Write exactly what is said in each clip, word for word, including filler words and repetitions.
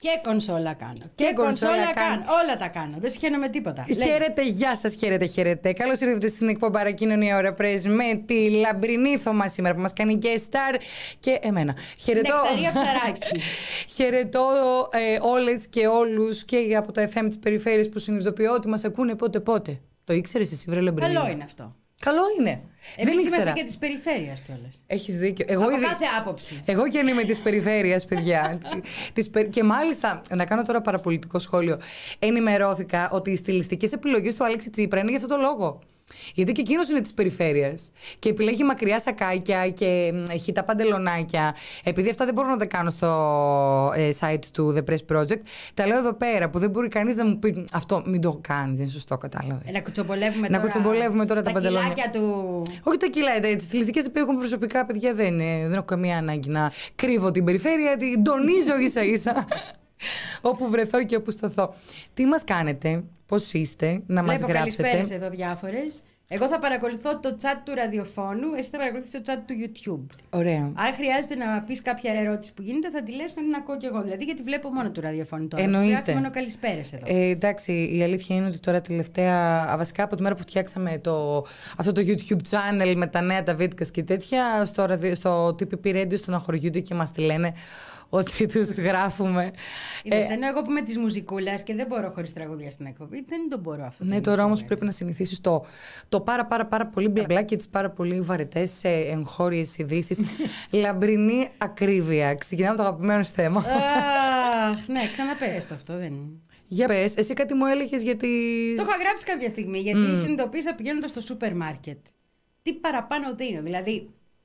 Και κονσόλα κάνω. Και, και κονσόλα, κονσόλα κάνω. Όλα τα κάνω. Δεν συχαίνομαι τίποτα. Χαίρετε, γεια σας, χαίρετε, χαίρετε. Καλώς ήρθατε στην εκπομπή Κοινωνία Ώρα Πρέσ με τη Λαμπρινή Θωμά σήμερα που μας κάνει και star και εμένα. Χαιρετώ. Νεκταρία Ψαράκη. Χαιρετώ ε, όλες και όλους και από τα εφ εμ της περιφέρειας που συνειδητοποιώ ότι μας ακούνε πότε πότε. Το ήξερες εσύ, βρε Λαμπρινή? Καλό είναι αυτό. Καλό είναι. Εμείς δεν είμαστε και της περιφέρειας κιόλας. Έχεις δίκιο. Εγώ από ήδη... κάθε άποψη. Εγώ και αν είμαι της περιφέρειας, παιδιά. της πε... Και μάλιστα, να κάνω τώρα παραπολιτικό σχόλιο. Ενημερώθηκα ότι οι στιλιστικές επιλογές του Αλέξη Τσίπρα είναι για αυτό το λόγο. Γιατί και εκείνος είναι της περιφέρειας και επιλέγει μακριά σακάκια και χιτά παντελονάκια. Επειδή αυτά δεν μπορώ να τα κάνω στο ε, site του The Press Project, τα λέω εδώ πέρα που δεν μπορεί κανείς να μου πει αυτό, μην το κάνεις, είναι σωστό, κατάλαβες. Ε, να κουτσομπολεύουμε να τώρα, κουτσομπολεύουμε τώρα τα, τα παντελόνια του. Όχι τα κιλάκια, τις στιλιστικές που έχουν προσωπικά παιδιά δεν, ε, δεν έχω καμία ανάγκη να κρύβω την περιφέρεια, την τονίζω ίσα ίσα. Όπου βρεθώ και όπου σταθώ. Τι μας κάνετε, πώς είστε, να μας γράψετε. Καλησπέρες εδώ διάφορες. Εγώ θα παρακολουθώ το chat του ραδιοφώνου, εσύ θα παρακολουθείς το chat του YouTube. Ωραία. Αν χρειάζεται να πεις κάποια ερώτηση που γίνεται, θα τη λες να την ακούω κι εγώ. Δηλαδή, γιατί βλέπω μόνο του ραδιοφώνου τώρα. Εννοείται. Γράφει μόνο καλησπέρες εδώ. Ε, εντάξει, η αλήθεια είναι ότι τώρα τελευταία, βασικά από τη μέρα που φτιάξαμε το, αυτό το YouTube channel με τα νέα, τα βίντεο και τέτοια, στο, στο τι πι πι Radio στον αχωριούνται και μας τη λένε ότι τους γράφουμε. Είδες, ε, ενώ εγώ που είμαι της μουζικούλας και δεν μπορώ χωρίς τραγούδια στην εκπομπή, δεν το μπορώ αυτό. Ναι, τώρα όμως πρέπει να συνηθίσεις το, το πάρα πάρα πάρα πολύ μπλα μπλα και τις πάρα πολύ βαρετές ε, εγχώριες ειδήσεις. Λαμπρινή ακρίβεια. Ξεκινάμε το αγαπημένο σου θέμα. Αχ, ναι, ξαναπες το αυτό, δεν είναι. Για πες, εσύ κάτι μου έλεγες γιατί. Το είχα γράψει κάποια στιγμή, γιατί mm. συνειδητοποίησα πηγαίνοντας στο σούπερ μάρκετ. Τι παραπάνω δίνω. Δηλαδή,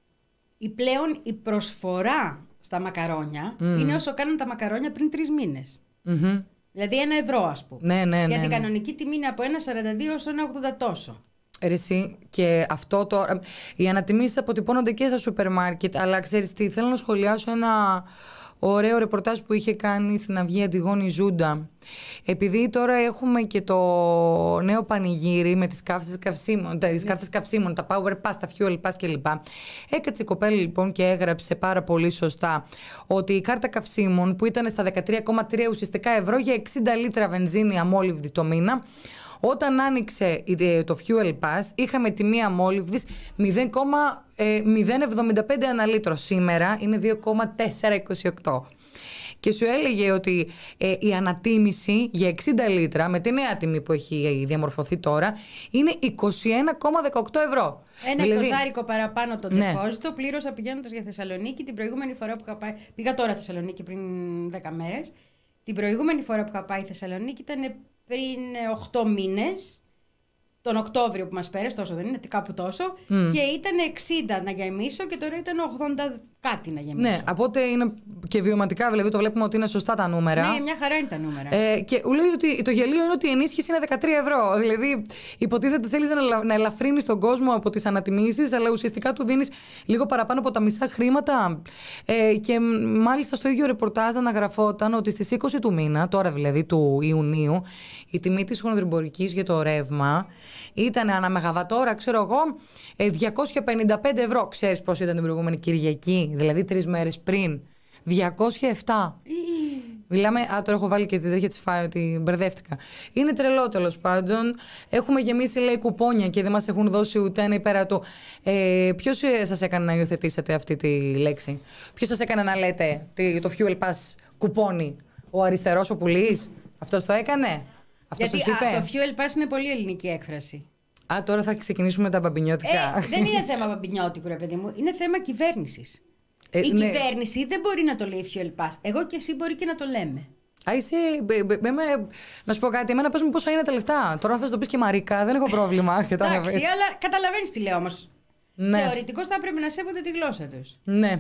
η πλέον η προσφορά στα μακαρόνια mm. είναι όσο κάνουν τα μακαρόνια πριν τρεις μήνες. Mm-hmm. Δηλαδή ένα ευρώ, ας πούμε. Ναι, ναι, ναι, γιατί η ναι. κανονική τιμή είναι από ένα σαράντα δύο έως ένα ογδόντα τόσο. Εσύ, και αυτό τώρα. Οι ανατιμήσεις αποτυπώνονται και στα σούπερ μάρκετ, αλλά ξέρεις τι, θέλω να σχολιάσω ένα ωραίο ρεπορτάζ που είχε κάνει στην Αυγή Αντιγόνη Ζούντα. Επειδή τώρα έχουμε και το νέο πανηγύρι με τις καύσες καυσίμων, τις yeah. κάρτες καυσίμων, τα Power Pass, τα Fuel Pass κλπ. Έκατσε η κοπέλα λοιπόν και έγραψε πάρα πολύ σωστά ότι η κάρτα καυσίμων που ήταν στα δεκατρία κόμμα τρία ουσιαστικά ευρώ για εξήντα λίτρα βενζίνη αμόλυβδη το μήνα, όταν άνοιξε το Fuel Pass είχαμε τιμή αμόλυβδης μηδέν κόμμα μηδέν εβδομήντα πέντε ανά λίτρο. Σήμερα είναι δύο κόμμα τετρακόσια είκοσι οκτώ. Και σου έλεγε ότι ε, η ανατίμηση για εξήντα λίτρα με τη νέα τιμή που έχει διαμορφωθεί τώρα είναι είκοσι ένα κόμμα δεκαοκτώ ευρώ. Ένα δηλαδή, εικοσάρικο παραπάνω το ναι. ντεπόζιτο πλήρωσα πηγαίνοντας για Θεσσαλονίκη την προηγούμενη φορά που είχα πάει. Πήγα τώρα Θεσσαλονίκη πριν δέκα μέρες. Την προηγούμενη φορά που είχα πάει Θεσσαλονίκη ήταν πριν οκτώ μήνες. Τον Οκτώβριο που μας πέρασε, τόσο δεν είναι, κάπου τόσο. Mm. Και ήταν εξήντα να γεμίσω και τώρα ήταν ογδόντα κάτι να γεμίσω. Ναι, από τότε είναι και βιωματικά, δηλαδή το βλέπουμε ότι είναι σωστά τα νούμερα. Ναι, μια χαρά είναι τα νούμερα. Ε, και λέει ότι το γελίο είναι ότι η ενίσχυση είναι δεκατρία ευρώ. Δηλαδή, υποτίθεται θέλεις να, να ελαφρύνεις τον κόσμο από τις ανατιμήσεις, αλλά ουσιαστικά του δίνεις λίγο παραπάνω από τα μισά χρήματα. Ε, και μάλιστα στο ίδιο ρεπορτάζ αναγραφόταν ότι στις είκοσι του μήνα, τώρα δηλαδή του Ιουνίου, η τιμή της χονδρυμπορικής για το ρεύμα ήταν ανά μεγαβατόρα, ξέρω εγώ, διακόσια πενήντα πέντε ευρώ. Ξέρεις πώς ήταν την προηγούμενη Κυριακή, δηλαδή τρεις μέρες πριν? διακόσια επτά. Μιλάμε, α, τώρα έχω βάλει και τη τέτοια της φάη, ότι μπερδεύτηκα. Είναι τρελό, τέλος πάντων. Έχουμε γεμίσει, λέει, κουπόνια και δεν μας έχουν δώσει ούτε ένα υπέρατο. Ε, ποιος σας έκανε να υιοθετήσετε αυτή τη λέξη? Ποιος σας έκανε να λέτε το Fuel Pass κουπόνι? Ο αριστερός ο πουλής? Αυτός το έκανε? Αυτό Γιατί σας είπε? Α, το Fuel Pass είναι πολύ ελληνική έκφραση. Α, τώρα θα ξεκινήσουμε με τα μπαμπινιώτικα. Ε, δεν είναι θέμα μπαμπινιώτικου, ρε παιδί μου. Είναι θέμα κυβέρνησης. Ε, η ναι. κυβέρνηση δεν μπορεί να το λέει Fuel Pass. Εγώ και εσύ μπορεί και να το λέμε. Α, είσαι. Μπε, μπε, μπε, να σου πω κάτι. Εμένα πες μου πόσα είναι τα λεφτά. Τώρα, αν θες να το πεις και Μαρίκα, δεν έχω πρόβλημα. Εντάξει, αλλά καταλαβαίνεις τι λέω όμως. Ναι. Θεωρητικώς θα πρέπει να σέβονται τη γλώσσα τους. Ναι.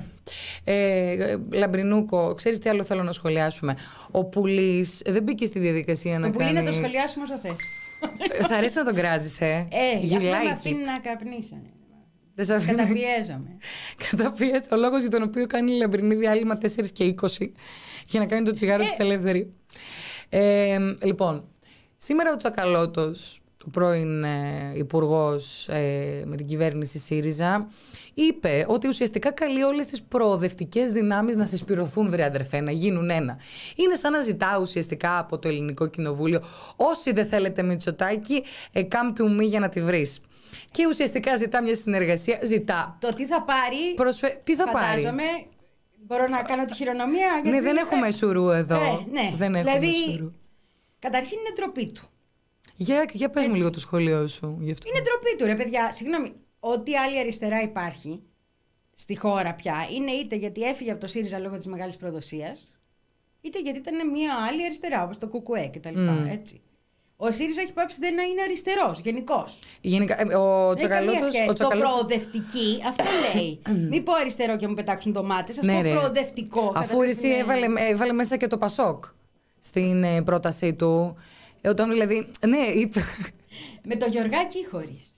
Ε, Λαμπρινούκο, ξέρεις τι άλλο θέλω να σχολιάσουμε? Ο Πουλής δεν μπήκε στη διαδικασία το να πουλί κάνει. να το σχολιάσουμε όσο θες. Σ' αρέσει να τον κράζεις, ε? Ε, για αυτό like με αφήνει it. να καπνίσω. Καταπιέζομαι. Καταπιέζομαι. Ο λόγος για τον οποίο κάνει η Λαμπρινή διάλειμμα τέσσερα και είκοσι για να κάνει το τσιγάρο ε. της ελεύθερη. Ε, λοιπόν, σήμερα ο Τσακαλώτος, ο πρώην ε, υπουργός ε, με την κυβέρνηση ΣΥΡΙΖΑ, είπε ότι ουσιαστικά καλεί όλες τις προοδευτικές δυνάμεις να συσπηρωθούν, βρε αδερφέ, να γίνουν ένα. Είναι σαν να ζητά ουσιαστικά από το Ελληνικό Κοινοβούλιο, όσοι δεν θέλετε Μητσοτάκη, ε, come to me για να τη βρεις. Και ουσιαστικά ζητά μια συνεργασία, ζητά. Το τι θα πάρει, προσφε... τι θα φαντάζομαι, πάρει. Μπορώ να κάνω τη χειρονομία. Γιατί ναι, δεν έχουμε σουρού εδώ. Ε, ναι. Δεν έχουμε δηλαδή, σουρού. Καταρχήν είναι ντροπή του. Για, για πες μου λίγο το σχόλιο σου γι' αυτό. Είναι ντροπή του, ρε παιδιά. Συγγνώμη, ό,τι άλλη αριστερά υπάρχει στη χώρα πια είναι είτε γιατί έφυγε από το ΣΥΡΙΖΑ λόγω της μεγάλης προδοσίας, είτε γιατί ήταν μια άλλη αριστερά, όπως το ΚΚΕ κτλ. Mm. Έτσι. Ο ΣΥΡΙΖΑ έχει πάψει δεν να είναι αριστερός, γενικώς. Γενικά, ο Τσακαλώτος. Το Τσακαλώτος... προοδευτική, αυτό λέει. Μην πω αριστερό και μου πετάξουν ντομάτες, ας ναι, πω ρε. Προοδευτικό. Αφού εσύ έβαλε, έβαλε μέσα και το Πασόκ στην ε, πρότασή του. Όταν δηλαδή. Ναι, είπε. Με το Γιωργάκη ή χωρίς.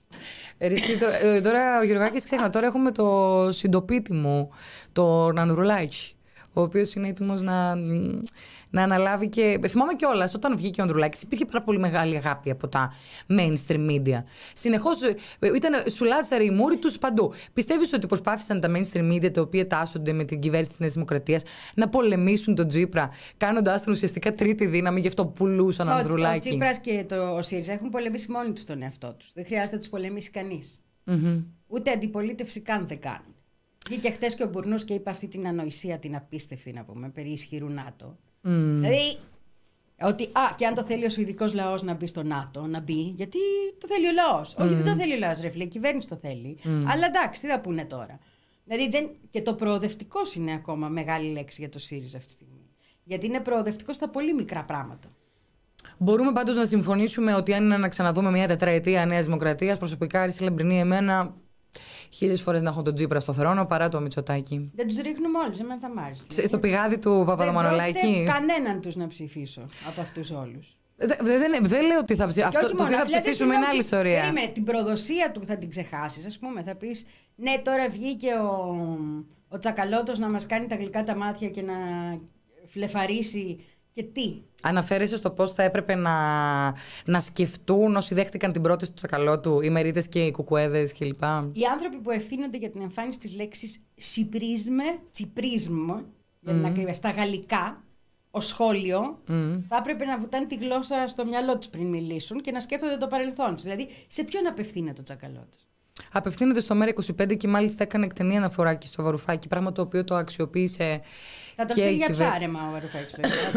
Τώρα, τώρα ο Γιωργάκης ξέχνα. Τώρα έχουμε το συντοπίτη μου, τον Ανδρουλάκη, ο οποίος είναι έτοιμος να. Να αναλάβει και. Θυμάμαι κιόλας, όταν βγήκε ο Ανδρουλάκης, υπήρχε πάρα πολύ μεγάλη αγάπη από τα mainstream media. Συνεχώς ήταν σουλάτσαρη η μούρη τους παντού. Πιστεύεις ότι προσπάθησαν τα mainstream media, τα οποία τάσσονται με την κυβέρνηση της Νέας Δημοκρατίας, να πολεμήσουν τον Τσίπρα, κάνοντάς τον ουσιαστικά τρίτη δύναμη, γι' αυτό πουλούσαν ο Ανδρουλάκη? Ο Τσίπρας και το, ο ΣΥΡΙΖΑ έχουν πολεμήσει μόνοι τους τον εαυτό τους. Δεν χρειάζεται να τους πολεμήσει κανείς. Mm-hmm. Ούτε αντιπολίτευση καν δεν κάνουν. Βγήκε χτες και ο Μπουρνούς και είπε αυτή την ανοησία, την απίστευτη να πούμε, περί ισχυρού ΝΑΤΟ. Mm. Δηλαδή, ότι α, και αν το θέλει ο Σουηδικός λαός να μπει στο ΝΑΤΟ, να μπει, γιατί το θέλει ο λαός. Mm. Όχι, δεν το θέλει ο λαός, ρε φίλε, η κυβέρνηση το θέλει. Mm. Αλλά εντάξει, τι θα πούνε τώρα. Δηλαδή, δεν... και το προοδευτικός είναι ακόμα μεγάλη λέξη για το ΣΥΡΙΖΑ αυτή τη στιγμή. Γιατί είναι προοδευτικός στα πολύ μικρά πράγματα. Μπορούμε πάντως να συμφωνήσουμε ότι αν είναι να ξαναδούμε μια τετραετία Νέας Δημοκρατίας, προσωπικά Άρη Λεμπρινή, εμένα. Χίλιες φορές να έχω τον Τσίπρα στο θρόνο παρά το Μητσοτάκη. Δεν τους ρίχνουμε όλους, εμένα θα μ' άρεσε. Στο πηγάδι του Παπαδομανολάκη. Δεν κανέναν τους να ψηφίσω από αυτούς όλους. Δεν δε, δε λέω ότι θα ψηφίσω. Αυτό το τι θα ψηφίσουμε είναι άλλη ιστορία. Περίμενε, την προδοσία του θα την ξεχάσεις, ας πούμε. Θα πεις, ναι, τώρα βγήκε ο, ο Τσακαλώτος να μας κάνει τα γλυκά τα μάτια και να φλεφαρίσει. Και τι. Αναφέρεσαι στο πώς θα έπρεπε να, να σκεφτούν όσοι δέχτηκαν την πρόταση του Τσακαλώτου, οι Μερίτες και οι Κουκουέδες κλπ. Οι άνθρωποι που ευθύνονται για την εμφάνιση της λέξης «τσιπρίσμε», «τσιπρίσμ», για την mm. ακρίβεια, στα γαλλικά, ως σχόλιο, mm. θα έπρεπε να βουτάνε τη γλώσσα στο μυαλό τους πριν μιλήσουν και να σκέφτονται το παρελθόν τους. Δηλαδή, σε ποιον απευθύνεται ο Τσακαλώτος? Απευθύνεται στο ΜΕΡΑ είκοσι πέντε και μάλιστα έκανε εκτενή αναφορά και στο Βαρουφάκι, πράγμα το οποίο το αξιοποίησε. Θα τον στείλει για ψάρεμα ο Βαρουφάκης.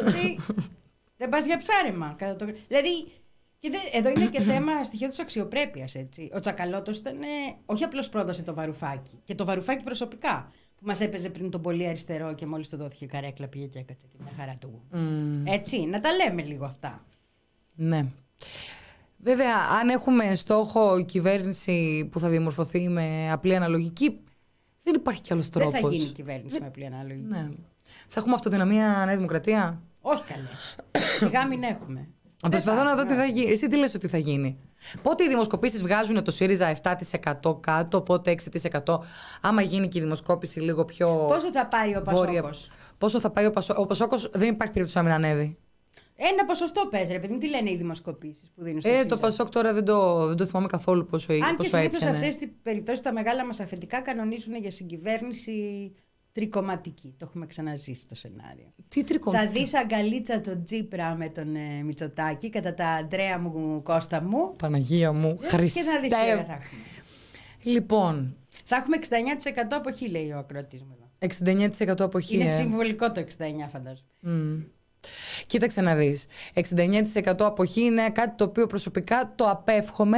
Δεν πας για ψάρεμα. Το... Δηλαδή, και δε, εδώ είναι και θέμα στοιχείο της αξιοπρέπειας. Έτσι. Ο Τσακαλώτος ήταν, ε, όχι απλώς πρόδωσε το Βαρουφάκι, και το Βαρουφάκι προσωπικά, που μας έπαιζε πριν τον πολύ αριστερό και μόλις το δόθηκε καρέκλα, πήγε και έκατσε και μια χαρά του. Mm. Έτσι, να τα λέμε λίγο αυτά. Ναι. Βέβαια, αν έχουμε στόχο κυβέρνηση που θα διαμορφωθεί με απλή αναλογική, δεν υπάρχει κι άλλος τρόπος. Δεν θα γίνει κυβέρνηση με απλή αναλογική. Ναι. Θα έχουμε αυτοδυναμία Νέα Δημοκρατία? Όχι καλέ. Σιγά μην έχουμε. Προσπαθώ να δω τι θα γίνει. Εσύ τι λες ότι θα γίνει? Πότε οι δημοσκοπήσεις βγάζουν το ΣΥΡΙΖΑ επτά τοις εκατό κάτω, πότε έξι τοις εκατό? Άμα γίνει και η δημοσκόπηση λίγο πιο. Πόσο θα πάρει ο Πασόκος? Πόσο θα πάει ο Πασόκος? Ο Πασόκος δεν υπάρχει περίπτωση να μην ανέβει. Ένα ποσοστό παίζει, ρε παιδί μου. Τι λένε οι δημοσκοπήσεις που δίνουν στο Ε, ΣΥΡΙΖΑ? το Πασόκ τώρα δεν το, δεν το θυμάμαι καθόλου πόσο, πόσο έπιανε. Αν και συνήθως έπιανε. αυτές τις περιπτώσεις τα μεγάλα μας αφεντικά κανονίζουν για συγκυβέρνηση τρικομματική. Το έχουμε ξαναζήσει το σενάριο. Τι τρικομματική? Θα δεις αγκαλίτσα τον Τσίπρα με τον ε, Μητσοτάκη κατά τα Αντρέα μου, Κώστα μου. Παναγία μου, Χριστέ. Και θα δεις τι θα έχουμε. Λοιπόν. Θα έχουμε εξήντα εννιά τοις εκατό αποχή, λέει ο ακροατής μου. εξήντα εννιά τοις εκατό αποχή. Είναι ε. συμβολικό το εξήντα εννιά τοις εκατό φαντάζομαι. Mm. Κοίταξε να δεις. εξήντα εννιά τοις εκατό αποχή είναι κάτι το οποίο προσωπικά το απέφχομαι,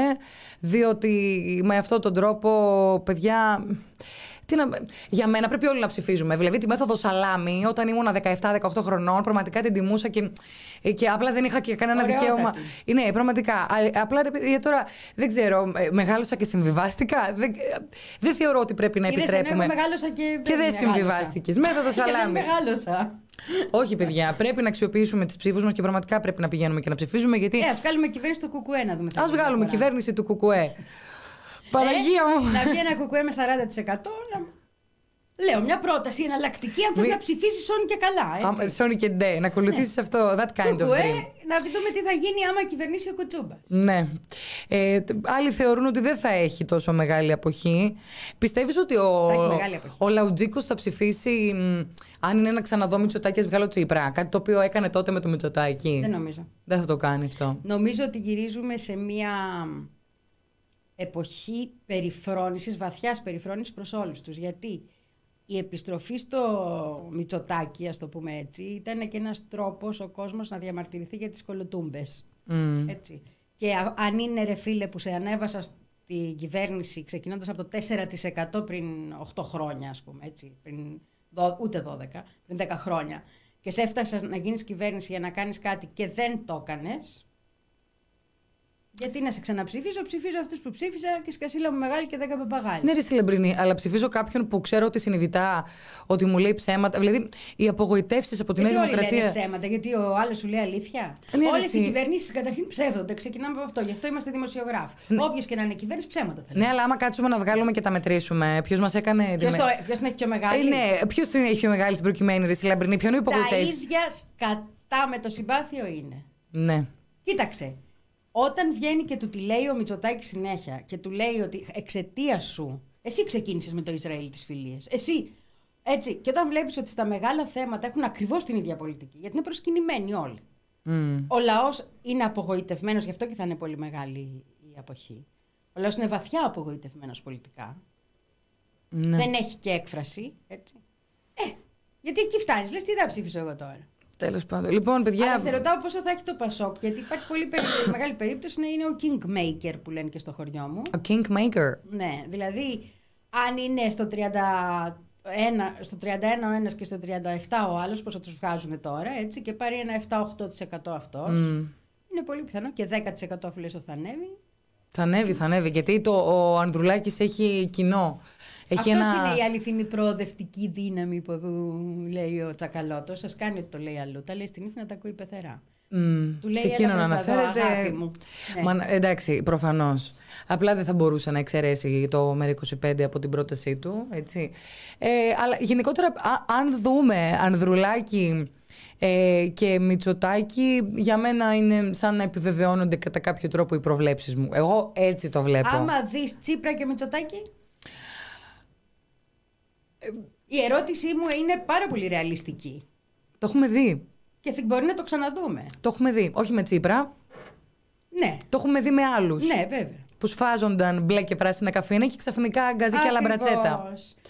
διότι με αυτόν τον τρόπο, παιδιά. Τι να... Για μένα πρέπει όλοι να ψηφίζουμε. Δηλαδή τη μέθοδο σαλάμι, όταν ήμουν δεκαεπτά δεκαοκτώ χρονών, πραγματικά την τιμούσα και, και απλά δεν είχα και κανένα Ωραιότατη. δικαίωμα. Ναι, πραγματικά. Απλά γιατί τώρα δεν ξέρω, μεγάλωσα και συμβιβάστηκα. Δεν, δεν θεωρώ ότι πρέπει να Είδες, επιτρέπουμε. Εγώ μεγάλωσα και, και δεν συμβιβάστηκες. Μέθοδο σαλάμι. Και δεν μεγάλωσα. Όχι, παιδιά, πρέπει να αξιοποιήσουμε τις ψήφους μας και πραγματικά πρέπει να πηγαίνουμε και να ψηφίζουμε. Γιατί... Ε, ας βγάλουμε κυβέρνηση του ΚΚΕ να δούμε. Ας βγάλουμε κυβέρνηση του ΚΚΕ. Παναγία μου. Ε, να βγει ένα ΚΚΕ με σαράντα τοις εκατό. Να... Λέω μια πρόταση εναλλακτική, αν θες Μη... να ψηφίσεις Σόνι και καλά. Σόνι και Ντε, να ακολουθήσεις αυτό. That kind of dream. Να δούμε τι θα γίνει άμα κυβερνήσει ο Κουτσούμπας. Ναι. Ε, άλλοι θεωρούν ότι δεν θα έχει τόσο μεγάλη αποχή. Πιστεύεις ότι ο, ο Λαουτζίκος θα ψηφίσει, μ, αν είναι να ξαναδώ Μητσοτάκη, ας βγάλω Τσίπρα? Κάτι το οποίο έκανε τότε με το Μητσοτάκη. Δεν νομίζω. Δεν θα το κάνει αυτό. Νομίζω ότι γυρίζουμε σε μια εποχή περιφρόνησης, βαθιάς περιφρόνησης προς όλους τους. Γιατί η επιστροφή στο Μητσοτάκη, ας το πούμε έτσι, ήταν και ένας τρόπος ο κόσμος να διαμαρτυρηθεί για τις κολοτούμπες. Mm. Έτσι. Και αν είναι, ρε φίλε, που σε ανέβασα στην κυβέρνηση ξεκινώντας από το τέσσερα τοις εκατό πριν οκτώ χρόνια, ας πούμε, έτσι, πριν, ούτε δώδεκα, πριν δέκα χρόνια, και σε έφτασες να γίνεις κυβέρνηση για να κάνεις κάτι και δεν το έκανες, γιατί να σε ξαναψηφίσω, ψηφίζω αυτούς που ψήφισα και σκασίλα μου μεγάλη και δέκα παπαγάλοι. Ναι, ρε Λεμπρινή, αλλά ψηφίζω κάποιον που ξέρω ότι συνειδητά ότι μου λέει ψέματα. Δηλαδή, οι απογοητεύσεις από τη Νέα Δημοκρατία. Δεν λένε ψέματα, γιατί ο άλλος σου λέει αλήθεια. Ναι, όλες οι κυβερνήσεις καταρχήν ψεύδονται. Ξεκινάμε από αυτό. Γι' αυτό είμαστε δημοσιογράφοι. Ναι. Όποιος και να είναι κυβέρνηση, ψέματα θα λέει. Ναι, αλλά άμα κάτσουμε να βγάλουμε και τα μετρήσουμε, ποιος μας έκανε. Ποιος την έχει πιο μεγάλη. Ε, ναι, ποιος την έχει πιο μεγάλη στην προκειμένη, ρε Λεμπρινή, ποιον υπογοητεύσει. Τα ίδια κατά με το συμπάθειο είναι. Ναι. Κοίταξε. Όταν βγαίνει και του τη λέει ο Μητσοτάκης συνέχεια και του λέει ότι εξαιτίας σου, εσύ ξεκίνησες με το Ισραήλ τις φιλίες. Εσύ. Έτσι. Και όταν βλέπεις ότι στα μεγάλα θέματα έχουν ακριβώς την ίδια πολιτική, γιατί είναι προσκυνημένοι όλοι. Mm. Ο λαός είναι απογοητευμένος, γι' αυτό και θα είναι πολύ μεγάλη η αποχή. Ο λαός είναι βαθιά απογοητευμένος πολιτικά. Ναι. Δεν έχει και έκφραση. Έτσι. Ε, γιατί εκεί φτάνεις. Λες, τι θα ψήφισω εγώ τώρα. Τέλος πάντων. Λοιπόν, παιδιά. Αλλά σε ρωτάω πόσο θα έχει το Πασόκ, γιατί υπάρχει πολύ περίπτωση, μεγάλη περίπτωση να είναι ο Kingmaker που λένε και στο χωριό μου. Ο Kingmaker. Ναι, δηλαδή αν είναι στο τριάντα ένα, στο τριάντα ένα ο ένας και στο τριάντα επτά ο άλλος, πώς θα τους βγάζουν τώρα, έτσι, και πάρει ένα επτά με οκτώ τοις εκατό αυτός, mm. είναι πολύ πιθανό και δέκα τοις εκατό αφού λες ότι θα ανέβει. Θα ανέβει, θα ανέβει, γιατί το, ο Ανδρουλάκης έχει κοινό. Έχει Αυτός ένα... είναι η αληθινή προοδευτική δύναμη που, που λέει ο Τσακαλώτος. Σας κάνει ότι το λέει αλλού. Τα λέει στην ύφη να τα ακούει πεθερά. Mm, του λέει, σε εκείνον αναφέρεται. Μα, εντάξει, προφανώς. Απλά δεν θα μπορούσε να εξαιρέσει το ΜΕΡΑ είκοσι πέντε από την πρότασή του. Έτσι. Ε, αλλά γενικότερα, α, αν δούμε Ανδρουλάκη ε, και Μητσοτάκη, για μένα είναι σαν να επιβεβαιώνονται κατά κάποιο τρόπο οι προβλέψεις μου. Εγώ έτσι το βλέπω. Άμα δεις Τσίπρα και Μητσοτάκη. Η ερώτησή μου είναι πάρα πολύ ρεαλιστική. Το έχουμε δει. Και μπορεί να το ξαναδούμε. Το έχουμε δει. Όχι με Τσίπρα. Ναι. Το έχουμε δει με άλλους. Ναι, βέβαια. Που σφάζονταν μπλε και πράσινα καφίνα και ξαφνικά γκαζί και λαμπρατσέτα.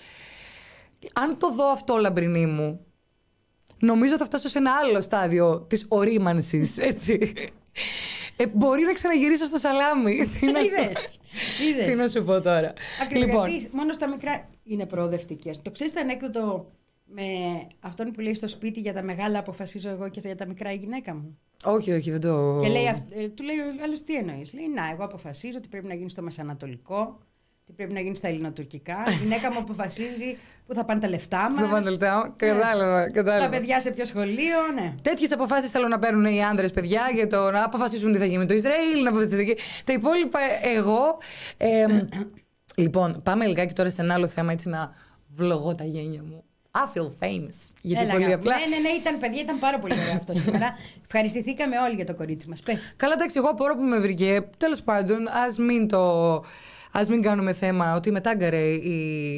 Αν το δω αυτό, Λαμπρινή μου, νομίζω θα φτάσω σε ένα άλλο στάδιο της ορίμανσης, έτσι. Ε, μπορεί να ξαναγυρίσω στο σαλάμι. Τι να σου... Τι να σου πω τώρα. Ακριβώς, λοιπόν. Γιατί μόνο στα μικρά είναι προοδευτικές. Το ξέρεις το ανέκδοτο με αυτόν που λέει στο σπίτι για τα μεγάλα αποφασίζω εγώ και για τα μικρά η γυναίκα μου? Όχι, όχι, δεν το... Και λέει, του λέει ο άλλος, τι εννοείς? Λέει, να, εγώ αποφασίζω ότι πρέπει να γίνει στο μεσανατολικό, ότι πρέπει να γίνει στα ελληνοτουρκικά. Η γυναίκα μου αποφασίζει πού θα πάνε τα λεφτά μας. Θα πάνε τα λεφτά, κατάλαβα, κατάλαβα. Τα παιδιά σε ποιο σχολείο, ναι. Τέτοιες αποφάσεις θέλω να παίρνουν οι άντρες, παιδιά, για το να αποφασίσουν τι θα γίνει με το Ισραήλ, να αποφασίσουν τα υπόλοιπα. Εγώ. Ε, λοιπόν, πάμε λιγάκι τώρα σε ένα άλλο θέμα, έτσι να βλογώ τα γένια μου. I feel famous. Γιατί πολύ απλά. Ναι, ναι, ναι, ήταν παιδιά, ήταν πάρα πολύ ωραίο αυτό σήμερα. Ευχαριστηθήκαμε όλοι για το κορίτσι μας. Πες. Καλά, εντάξει, εγώ απορώ που με βρήκε. Τέλος πάντων, ας μην το. Ας μην κάνουμε θέμα ότι μετάγκαρε η,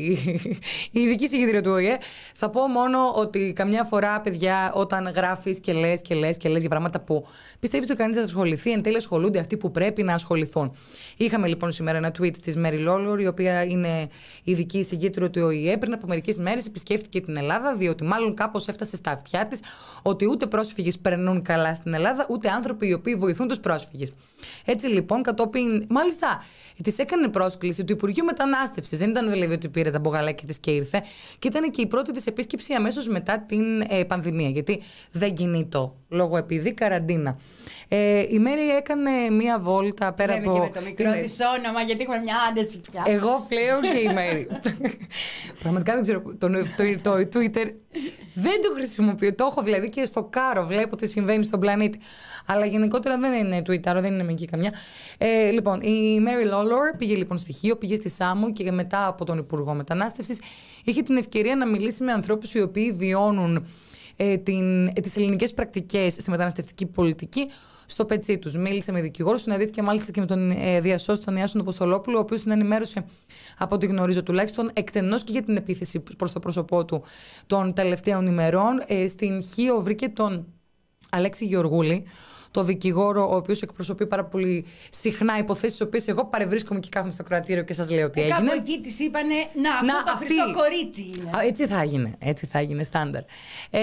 η ειδική συγκεντρία του Ο Η Ε. Θα πω μόνο ότι καμιά φορά, παιδιά, όταν γράφεις και λες και λες και λες για πράγματα που πιστεύεις ότι κανείς θα ασχοληθεί, εν τέλει ασχολούνται αυτοί που πρέπει να ασχοληθούν. Είχαμε λοιπόν σήμερα ένα tweet της Μέρι Λόλορ, η οποία είναι ειδική συγκέντρια του Ο Η Ε. Πριν από μερικές μέρες επισκέφθηκε την Ελλάδα, διότι μάλλον κάπως έφτασε στα αυτιά της ότι ούτε πρόσφυγες περνούν καλά στην Ελλάδα, ούτε άνθρωποι οι οποίοι βοηθούν τους πρόσφυγες. Έτσι λοιπόν, κατόπιν. Μάλιστα, της έκανε πρόσκληση του Υπουργείου Μετανάστευσης. Δεν ήταν δηλαδή ότι πήρε τα μπογαλάκια της και ήρθε. Και ήταν και η πρώτη της επίσκεψη αμέσως μετά την ε, πανδημία. Γιατί δεν κινείται λόγω επειδή καραντίνα. Ε, η Μέρη έκανε μία βόλτα πέρα Λέμε από. Και με το μικρό είναι... της όνομα, γιατί έχουμε μια άνεση πια. Εγώ πλέον και η Μέρη. Πραγματικά δεν ξέρω. Το, το, το, το Twitter δεν το χρησιμοποιώ. Το έχω δηλαδή και στο κάρο. Βλέπω τι συμβαίνει στον πλανήτη. Αλλά γενικότερα δεν είναι Twitter, δεν είναι με εκεί καμιά. Ε, λοιπόν, η Μέρι Λόλορ πήγε λοιπόν στη Χίο, πήγε στη Σάμου και μετά από τον Υπουργό Μετανάστευσης είχε την ευκαιρία να μιλήσει με ανθρώπους οι οποίοι βιώνουν ε, την, ε, τις ελληνικές πρακτικές στη μεταναστευτική πολιτική στο πετσί τους. Μίλησε με δικηγόρους, συναντήθηκε μάλιστα και με τον ε, διασώστη τον Ιάσον Αποστολόπουλο, ο οποίος την ενημέρωσε, από ό,τι γνωρίζω τουλάχιστον, εκτενώς και για την επίθεση προς το πρόσωπό του των τελευταίων ημερών. Ε, στην Χίο βρήκε τον Αλέξη Γεωργούλη, το δικηγόρο, ο οποίος εκπροσωπεί πάρα πολύ συχνά υποθέσεις, τις οποίες εγώ παρευρίσκομαι και κάθομαι στο κρατήριο και σας λέω τι ε, έγινε. Κάπου εκεί της είπανε, να, αυτό να, το αυτή... χρυσό κορίτσι είναι. Α, έτσι θα έγινε, έτσι θα έγινε, στάνταρ. Ε,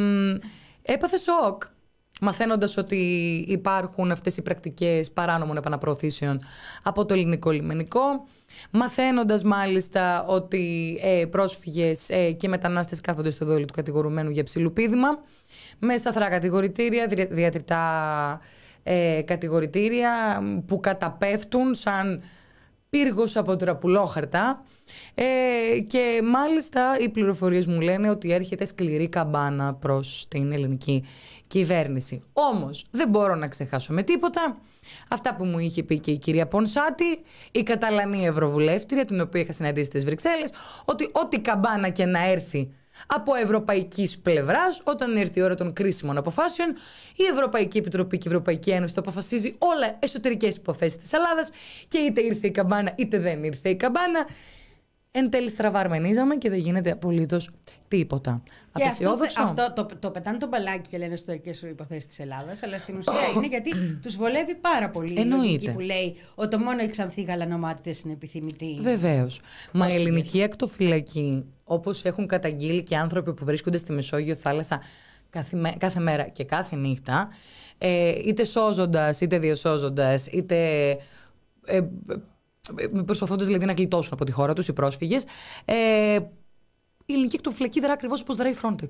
έπαθε σοκ, μαθαίνοντας ότι υπάρχουν αυτές οι πρακτικές παράνομων επαναπροωθήσεων από το ελληνικό λιμενικό, μαθαίνοντας μάλιστα ότι ε, πρόσφυγες ε, και μετανάστες κάθονται στο δόλιο του κατηγορουμένου για ψιλοπίδημα, με σταθρά κατηγορητήρια, διατριτά ε, κατηγορητήρια που καταπέφτουν σαν πύργος από τραπουλόχαρτα, ε, και μάλιστα οι πληροφορίες μου λένε ότι έρχεται σκληρή καμπάνα προς την ελληνική κυβέρνηση. Όμως δεν μπορώ να ξεχάσω με τίποτα αυτά που μου είχε πει και η κυρία Πονσάτη, η Καταλανή Ευρωβουλεύτρια, την οποία είχα συναντήσει στις Βρυξέλλες, ότι ό,τι καμπάνα και να έρθει από ευρωπαϊκής πλευράς, όταν έρθει η ώρα των κρίσιμων αποφάσεων, η Ευρωπαϊκή Επιτροπή και η Ευρωπαϊκή Ένωση το αποφασίζει όλα εσωτερικές υποθέσεις της Ελλάδας, και είτε ήρθε η καμπάνα είτε δεν ήρθε η καμπάνα. Εν τέλει στραβαρμενίζαμε και δεν γίνεται απολύτως τίποτα. Και αυτό, αυτό το, το πετάνε τον μπαλάκι και λένε εσωτερικές υποθέσεις της Ελλάδας, αλλά στην ουσία είναι γιατί τους βολεύει πάρα πολύ η λογική που λέει ότι μόνο οι ξανθοί γαλανομάτιδες είναι επιθυμητοί. Βεβαίως. Μα η ελληνική ακτοφυλακή, όπως έχουν καταγγείλει και άνθρωποι που βρίσκονται στη Μεσόγειο θάλασσα κάθε, κάθε μέρα και κάθε νύχτα, ε, είτε σώζοντας, είτε διασώζοντας, είτε ε, προσπαθώντας δηλαδή να γλιτώσουν από τη χώρα τους οι πρόσφυγες, ε, η ελληνική ακτοφυλακή δρά ακριβώς όπως δράει η Frontex.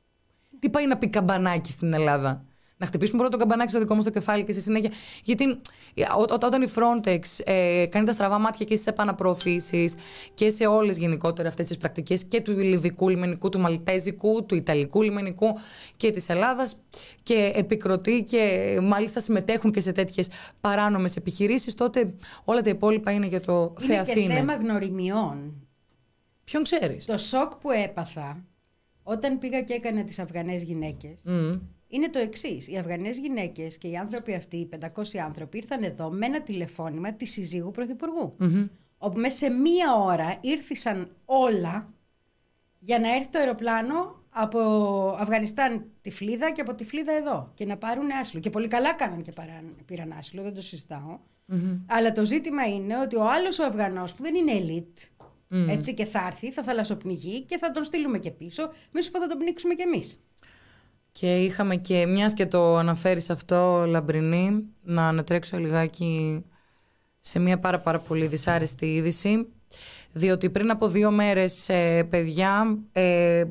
Τι πάει να πει καμπανάκι στην Ελλάδα? Να χτυπήσουμε πρώτα το καμπανάκι στο δικό μας το κεφάλι και στη συνέχεια. Γιατί ό, ό, όταν η Frontex ε, κάνει τα στραβά μάτια και στις επαναπροωθήσεις και σε όλες γενικότερα αυτές τις πρακτικές και του λιβικού λιμενικού, του μαλτέζικου, του ιταλικού λιμενικού και της Ελλάδας, και επικροτεί και μάλιστα συμμετέχουν και σε τέτοιες παράνομες επιχειρήσεις, τότε όλα τα υπόλοιπα είναι για το Θεαθήνε. Είναι και θέμα γνωριμιών. Ποιον ξέρεις? Το σοκ που έπαθα όταν πήγα και έκανα τις Αφγανές γυναίκες Mm. είναι το εξής. Οι Αφγανές γυναίκες και οι άνθρωποι αυτοί, οι πεντακόσιοι άνθρωποι, αφγανες γυναικες και οι ανθρωποι αυτοι οι πεντακοσιοι ανθρωποι ηρθαν εδώ με ένα τηλεφώνημα της συζύγου πρωθυπουργού. Mm-hmm. Όπου μέσα σε μία ώρα ήρθαν όλα για να έρθει το αεροπλάνο από Αφγανιστάν Τυφλίδα και από Τυφλίδα εδώ και να πάρουν άσυλο. Και πολύ καλά κάναν και παράν, πήραν άσυλο, δεν το συζητάω. Mm-hmm. Αλλά το ζήτημα είναι ότι ο άλλος ο Αφγανός που δεν είναι elite, Mm. έτσι, και θα έρθει, θα θαλασσοπνιγεί και θα τον στείλουμε και πίσω, μη σου πω θα τον πνίξουμε κι εμείς. Και είχαμε και, μιας και το αναφέρεις αυτό, Λαμπρινή, να ανατρέξω λιγάκι σε μια πάρα πάρα πολύ δυσάρεστη είδηση, διότι πριν από δύο μέρες, ε, παιδιά, ε,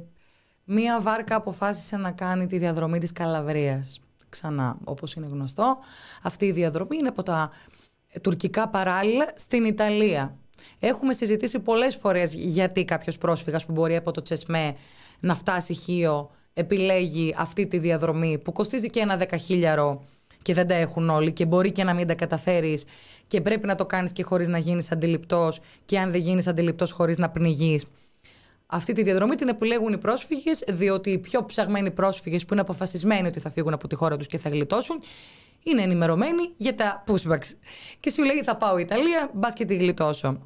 μια βάρκα αποφάσισε να κάνει τη διαδρομή της Καλαβρίας ξανά, όπως είναι γνωστό. Αυτή η διαδρομή είναι από τα τουρκικά παράλια στην Ιταλία. Έχουμε συζητήσει πολλές φορές γιατί κάποιος πρόσφυγας που μπορεί από το Τσεσμέ να φτάσει Χίο επιλέγει αυτή τη διαδρομή που κοστίζει και ένα δεκαχίλιαρο και δεν τα έχουν όλοι και μπορεί και να μην τα καταφέρεις και πρέπει να το κάνεις και χωρίς να γίνεις αντιληπτός, και αν δεν γίνεις αντιληπτός χωρίς να πνιγείς. Αυτή τη διαδρομή την επιλέγουν οι πρόσφυγες, διότι οι πιο ψαγμένοι πρόσφυγες που είναι αποφασισμένοι ότι θα φύγουν από τη χώρα τους και θα γλιτώσουν, είναι ενημερωμένοι για τα pushbacks. Και σου λέει θα πάω Ιταλία, μπας και τη γλιτώσω.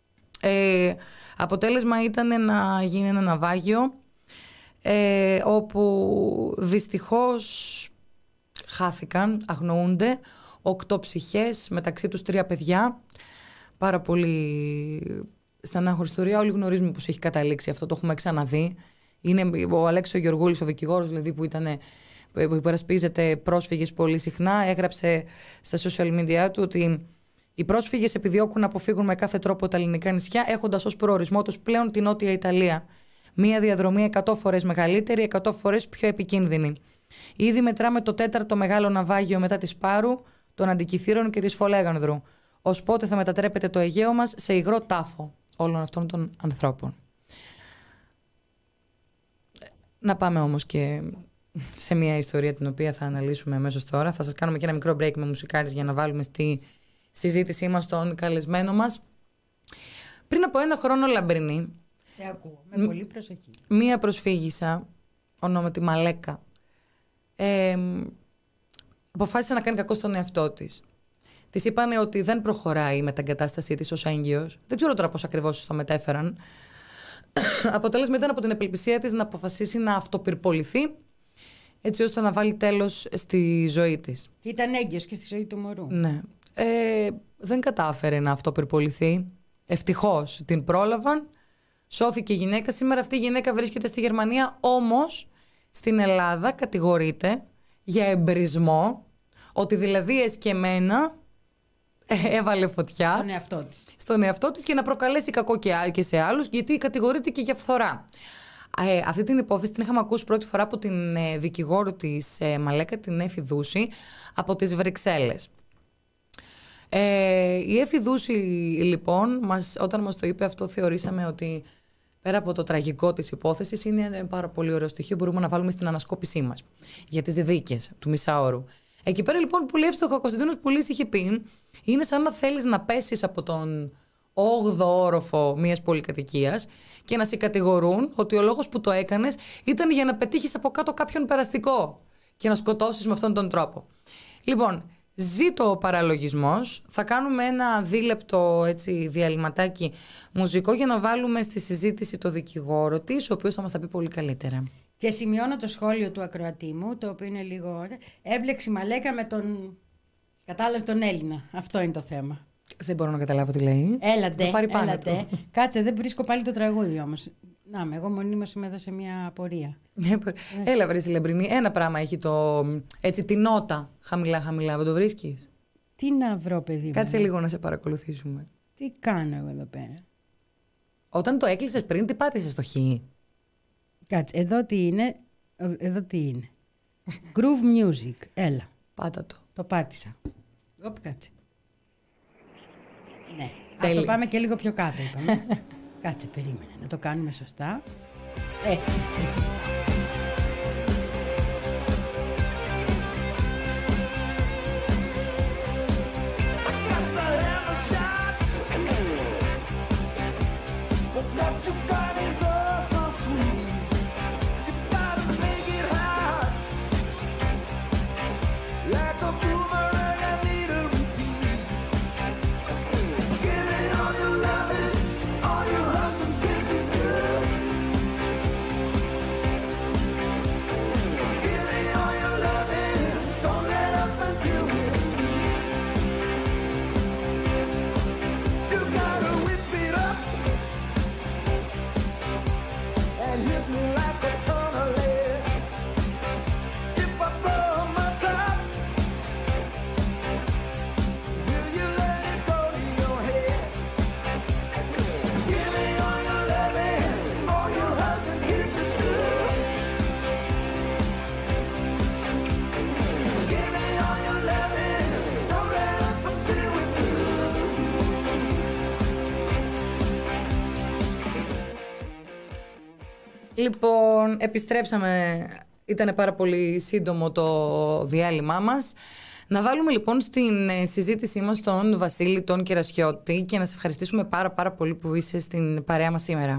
Ε, αποτέλεσμα ήταν να γίνει ένα ναυάγιο, ε, όπου δυστυχώς χάθηκαν, αγνοούνται οκτώ ψυχές, μεταξύ τους τρία παιδιά. Πάρα πολύ στενάχωρη ιστορία. Όλοι γνωρίζουμε πώς έχει καταλήξει αυτό, το έχουμε ξαναδεί. Είναι ο Αλέξης ο Γεωργούλης, ο δικηγόρος δηλαδή, που ήταν, που υπερασπίζεται πρόσφυγες πολύ συχνά, έγραψε στα social media του ότι οι πρόσφυγες επιδιώκουν να αποφύγουν με κάθε τρόπο τα ελληνικά νησιά, έχοντας ως προορισμό τους πλέον την Νότια Ιταλία. Μία διαδρομή εκατό φορές μεγαλύτερη, εκατό φορές πιο επικίνδυνη. Ήδη μετράμε το τέταρτο μεγάλο ναυάγιο μετά τη Σπάρου, των Αντικυθύρων και της Φολέγανδρου. Ως πότε θα μετατρέπεται το Αιγαίο μας σε υγρό τάφο όλων αυτών των ανθρώπων. Να πάμε όμως και σε μια ιστορία την οποία θα αναλύσουμε αμέσως τώρα. Θα σας κάνουμε και ένα μικρό break με μουσικάρες για να βάλουμε στη συζήτησή μας τον καλεσμένο μας. Πριν από ένα χρόνο, Λαμπρινή, σε ακούω με πολύ προσοχή. μία προσφύγισσα ονόματι Μαλέκα, ε, αποφάσισε να κάνει κακό στον εαυτό της. Της είπανε ότι δεν προχωράει η μεταγκατάστασή της ως έγκυος. Δεν ξέρω τώρα πώς ακριβώς το μετέφεραν. Αποτέλεσμα ήταν από την απελπισία της να αποφασίσει να αυτοπυρποληθεί, έτσι ώστε να βάλει τέλος στη ζωή της. Ήταν έγκυος και στη ζωή του μωρού. Ναι. Ε, δεν κατάφερε να αυτοπυρποληθεί. Ευτυχώς την πρόλαβαν. Σώθηκε η γυναίκα. Σήμερα αυτή η γυναίκα βρίσκεται στη Γερμανία, όμως στην Ελλάδα κατηγορείται για εμπρισμό, ότι δηλαδή εσκεμμένα έβαλε φωτιά στον εαυτό της. Στον εαυτό της και να προκαλέσει κακό και σε άλλους, γιατί κατηγορείται και για φθορά. Ε, αυτή την υπόθεση την είχαμε ακούσει πρώτη φορά από την ε, δικηγόρο της ε, Μαλέκα, την Έφη Δούση, από τις Βρυξέλλες. Ε, η Έφη Δούση, λοιπόν, μας, όταν μας το είπε αυτό, θεωρήσαμε ότι πέρα από το τραγικό της υπόθεσης, είναι ένα πάρα πολύ ωραίο στοιχείο που μπορούμε να βάλουμε στην ανασκόπησή μας για τις δίκες του Μισάωρου. Εκεί πέρα, λοιπόν, που λέει εύστοχα ο Κωνσταντίνος Πουλής είχε πει, είναι σαν να θέλεις να πέσεις από τον όγδοο όροφο μιας πολυκατοικίας και να σε κατηγορούν ότι ο λόγος που το έκανες ήταν για να πετύχεις από κάτω κάποιον περαστικό και να σκοτώσεις με αυτόν τον τρόπο. Λοιπόν, ζήτω ο παραλογισμός. Θα κάνουμε ένα δίλεπτο έτσι, διαλυματάκι μουσικό για να βάλουμε στη συζήτηση το δικηγόρο της, ο οποίος θα μας τα πει πολύ καλύτερα. Και σημειώνω το σχόλιο του ακροατή μου, το οποίο είναι λίγο... Έμπλεξε η Μαλέκα με τον... Κατάλαβε τον Έλληνα. Αυτό είναι το θέμα. Δεν μπορώ να καταλάβω τι λέει. Έλατε, έλατε. Κάτσε, δεν βρίσκω πάλι το τραγούδι όμως. Να με, εγώ μονίμως είμαι εδώ σε μια απορία. Έλα βρε Λεμπρινή, ένα πράγμα έχει το... Έτσι, τη νότα χαμηλά χαμηλά, δεν το βρίσκεις? Τι να βρω, παιδί μου. Κάτσε λίγο να σε παρακολουθήσουμε. Τι κάνω εγώ εδώ πέρα? Όταν το έκλεισες πριν, τι πάτησες στο χ? Κάτσε, εδώ τι είναι. Εδώ τι είναι. Groove Music, έλα. Πάτα το. Το πάτησα. Οπ, κάτσε. Ναι, Τέλει. ας το πάμε και λίγο πιο κάτω, είπαμε. Κάτσε, περίμενε, να το κάνουμε σωστά. Έτσι. Λοιπόν, επιστρέψαμε. Ήταν πάρα πολύ σύντομο το διάλειμμά μας. Να βάλουμε λοιπόν στην συζήτησή μας τον Βασίλη τον Κερασιώτη και να σε ευχαριστήσουμε πάρα πάρα πολύ που είσαι στην παρέα μας σήμερα.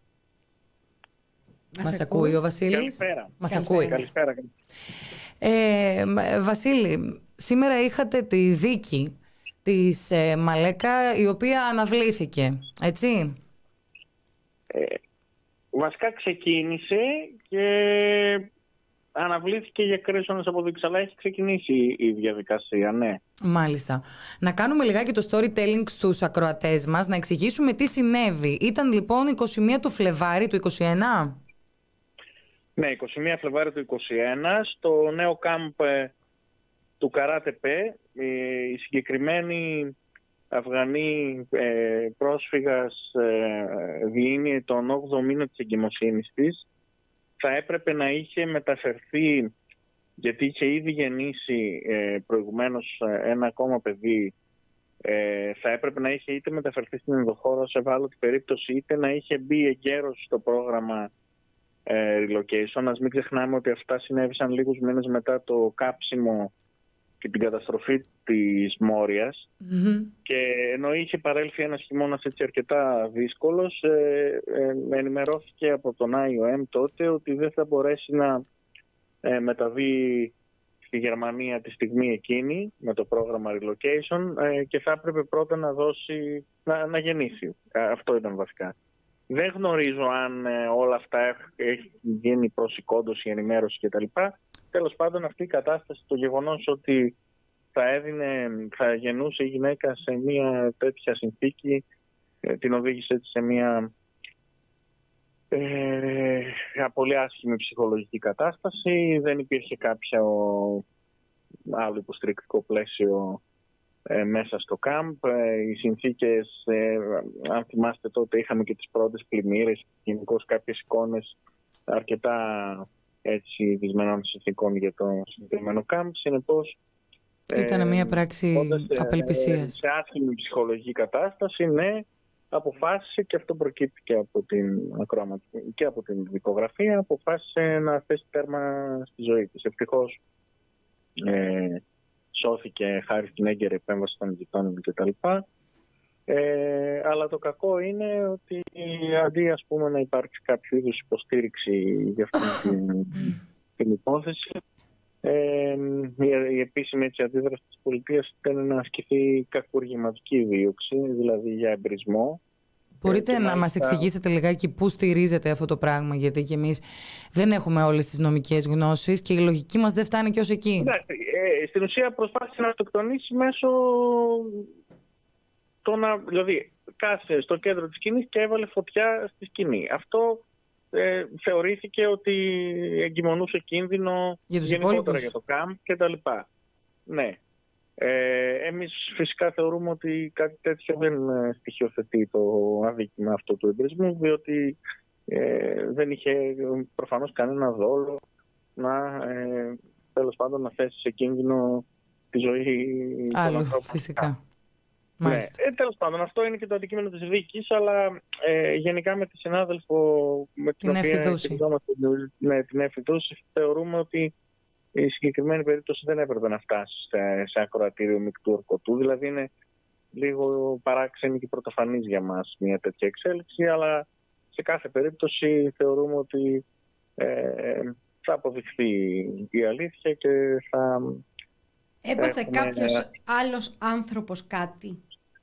Μας, μας ακούει. ακούει ο Βασίλης? Καλησπέρα. Μας Καλησπέρα. ακούει. Καλησπέρα. Ε, Βασίλη, σήμερα είχατε τη δίκη της ε, Μαλέκα, η οποία αναβλήθηκε, έτσι? Ε, βασικά ξεκίνησε και αναβλήθηκε για κρίσονες αποδείξεις, αλλά έχει ξεκινήσει η διαδικασία, ναι. Μάλιστα. Να κάνουμε λιγάκι το storytelling στους ακροατές μας, να εξηγήσουμε τι συνέβη. Ήταν λοιπόν εικοστή πρώτη του Φλεβάρι του είκοσι ένα. Ναι, εικοστή πρώτη Φλεβάρι του είκοσι ένα, στο νέο κάμπ του Καράτεπέ, η συγκεκριμένη Αφγανή ε, πρόσφυγας ε, διήνυε τον όγδοο μήνα της εγκυμοσύνης της. Θα έπρεπε να είχε μεταφερθεί, γιατί είχε ήδη γεννήσει ε, προηγουμένως ένα ακόμα παιδί, ε, θα έπρεπε να είχε είτε μεταφερθεί στην ενδοχώρα σε ευάλωτη περίπτωση, είτε να είχε μπει εγκαίρως στο πρόγραμμα ε, relocation. Ας μην ξεχνάμε ότι αυτά συνέβησαν λίγους μήνες μετά το κάψιμο και την καταστροφή της Μόριας Mm-hmm. και ενώ είχε παρέλθει ένας χειμώνας έτσι αρκετά δύσκολος, ε, ε, ενημερώθηκε από τον άι ο εμ τότε ότι δεν θα μπορέσει να ε, μεταβεί στη Γερμανία τη στιγμή εκείνη με το πρόγραμμα relocation ε, και θα έπρεπε πρώτα να δώσει, να, να γεννήσει. Αυτό ήταν βασικά. Δεν γνωρίζω αν ε, όλα αυτά έχει γίνει προσηκόντωση, ενημέρωση κτλ. Τέλος πάντων, αυτή η κατάσταση, το γεγονός ότι θα, έδινε, θα γεννούσε η γυναίκα σε μια τέτοια συνθήκη, ε, την οδήγησε σε μια ε, πολύ άσχημη ψυχολογική κατάσταση. Δεν υπήρχε κάποιο άλλο υποστηρικτικό πλαίσιο ε, μέσα στο κάμπ. Ε, οι συνθήκες, ε, αν θυμάστε τότε, είχαμε και τις πρώτες πλημμύρες, γενικώς κάποιες εικόνες αρκετά έτσι δυσμενών συνθήκων για το συγκεκριμένο κάμπ. Συνεπώς, ήταν μια πράξη ε, απελπισίας. Σε άσχημη ψυχολογική κατάσταση, ναι, αποφάσισε, και αυτό προκύπτει και από την ακροαματική και από την δικογραφία, αποφάσισε να θέσει τέρμα στη ζωή της. Ευτυχώς ε, σώθηκε χάρη στην έγκαιρη επέμβαση των γειτόνων κτλ. Ε, αλλά το κακό είναι ότι αντί, ας πούμε, να υπάρξει κάποιο είδους υποστήριξη για αυτή την, την υπόθεση, ε, η, η επίσημη έτσι, αντίδραση της πολιτείας ήταν να ασκηθεί κακουργηματική δίωξη, δηλαδή για εμπρισμό. Μπορείτε ε, να μάλιστα μας εξηγήσετε λιγάκι πού στηρίζεται αυτό το πράγμα, γιατί και εμείς δεν έχουμε όλες τις νομικές γνώσεις και η λογική μας δεν φτάνει και ως εκεί. Εντάξει, ε, στην ουσία προσπάθησε να αυτοκτονήσει μέσω το να, δηλαδή κάθισε στο κέντρο της σκηνής και έβαλε φωτιά στη σκηνή. Αυτό ε, θεωρήθηκε ότι εγκυμονούσε κίνδυνο για τους γενικότερα υπόλοιπους, για το κάμπ και τα λοιπά. Ναι. Ε, εμείς φυσικά θεωρούμε ότι κάτι τέτοιο δεν στοιχειοθετεί το αδίκημα αυτό του εμπρισμού, διότι ε, δεν είχε προφανώς κανένα δόλο να, ε, τέλος πάντων, να θέσει σε κίνδυνο τη ζωή των ανθρώπων. Φυσικά. Ναι. Ε, τέλος πάντων, αυτό είναι και το αντικείμενο της δίκης, αλλά ε, γενικά με τη συνάδελφο με την, την οποία χειριζόμαστε, ναι, την Εύη Δούση, θεωρούμε ότι η συγκεκριμένη περίπτωση δεν έπρεπε να φτάσει σε, σε ακροατήριο μεικτού ορκωτού. Δηλαδή είναι λίγο παράξενη και πρωτοφανής για μας μια τέτοια εξέλιξη, αλλά σε κάθε περίπτωση θεωρούμε ότι ε, θα αποδειχθεί η αλήθεια και θα... Έπαθε έχουμε... κάποιος άλλος άνθρωπος κάτι?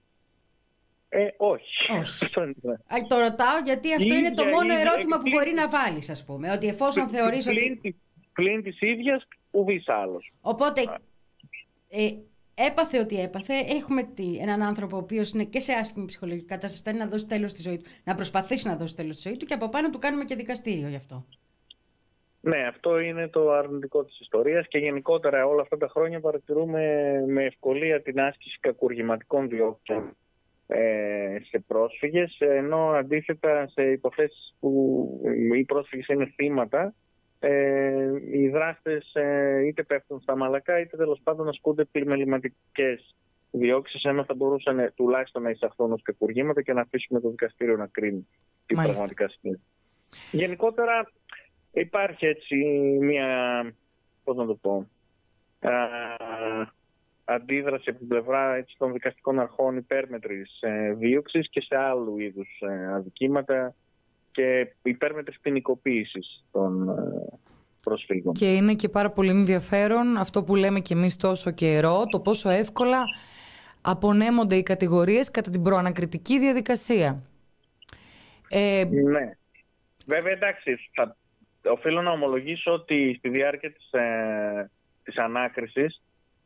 Ε, όχι. Όχι. Α, το ρωτάω γιατί αυτό η είναι το ίδια, μόνο ίδια, ερώτημα πλην, που μπορεί να βάλεις, ας πούμε. Ότι εφόσον πλην, θεωρείς πλην, ότι... Πλην της ίδιας, ουδής άλλος. Οπότε, ε, έπαθε ότι έπαθε. Έχουμε τι, έναν άνθρωπο ο οποίος είναι και σε άσχημη ψυχολογική κατάσταση, φτάνει να δώσει τέλος στη ζωή του, να προσπαθήσει να δώσει τέλος στη ζωή του και από πάνω του κάνουμε και δικαστήριο γι' αυτό. Ναι, αυτό είναι το αρνητικό της ιστορίας και γενικότερα όλα αυτά τα χρόνια παρατηρούμε με ευκολία την άσκηση κακουργηματικών διώξεων ε, σε πρόσφυγες, ενώ αντίθετα σε υποθέσεις που οι πρόσφυγες είναι θύματα, ε, οι δράστες ε, είτε πέφτουν στα μαλακά είτε τέλος πάντων ασκούνται πλημεληματικές διώξεις, ενώ θα μπορούσαν ε, τουλάχιστον να εισαχθούν ως κακουργήματα και να αφήσουμε το δικαστήριο να κρίνει τι πραγματικά σημαίνει. Γενικότερα υπάρχει έτσι μια, πώς να το πω, α, αντίδραση από την πλευρά έτσι, των δικαστικών αρχών υπέρμετρης ε, δίωξης και σε άλλου είδους ε, αδικήματα και υπέρμετρης ποινικοποίησης των ε, προσφύγων. Και είναι και πάρα πολύ ενδιαφέρον αυτό που λέμε και εμείς τόσο καιρό, το πόσο εύκολα απονέμονται οι κατηγορίες κατά την προανακριτική διαδικασία. Ε... Ναι. Βέβαια, εντάξει, θα οφείλω να ομολογήσω ότι στη διάρκεια της, ε, της ανάκρισης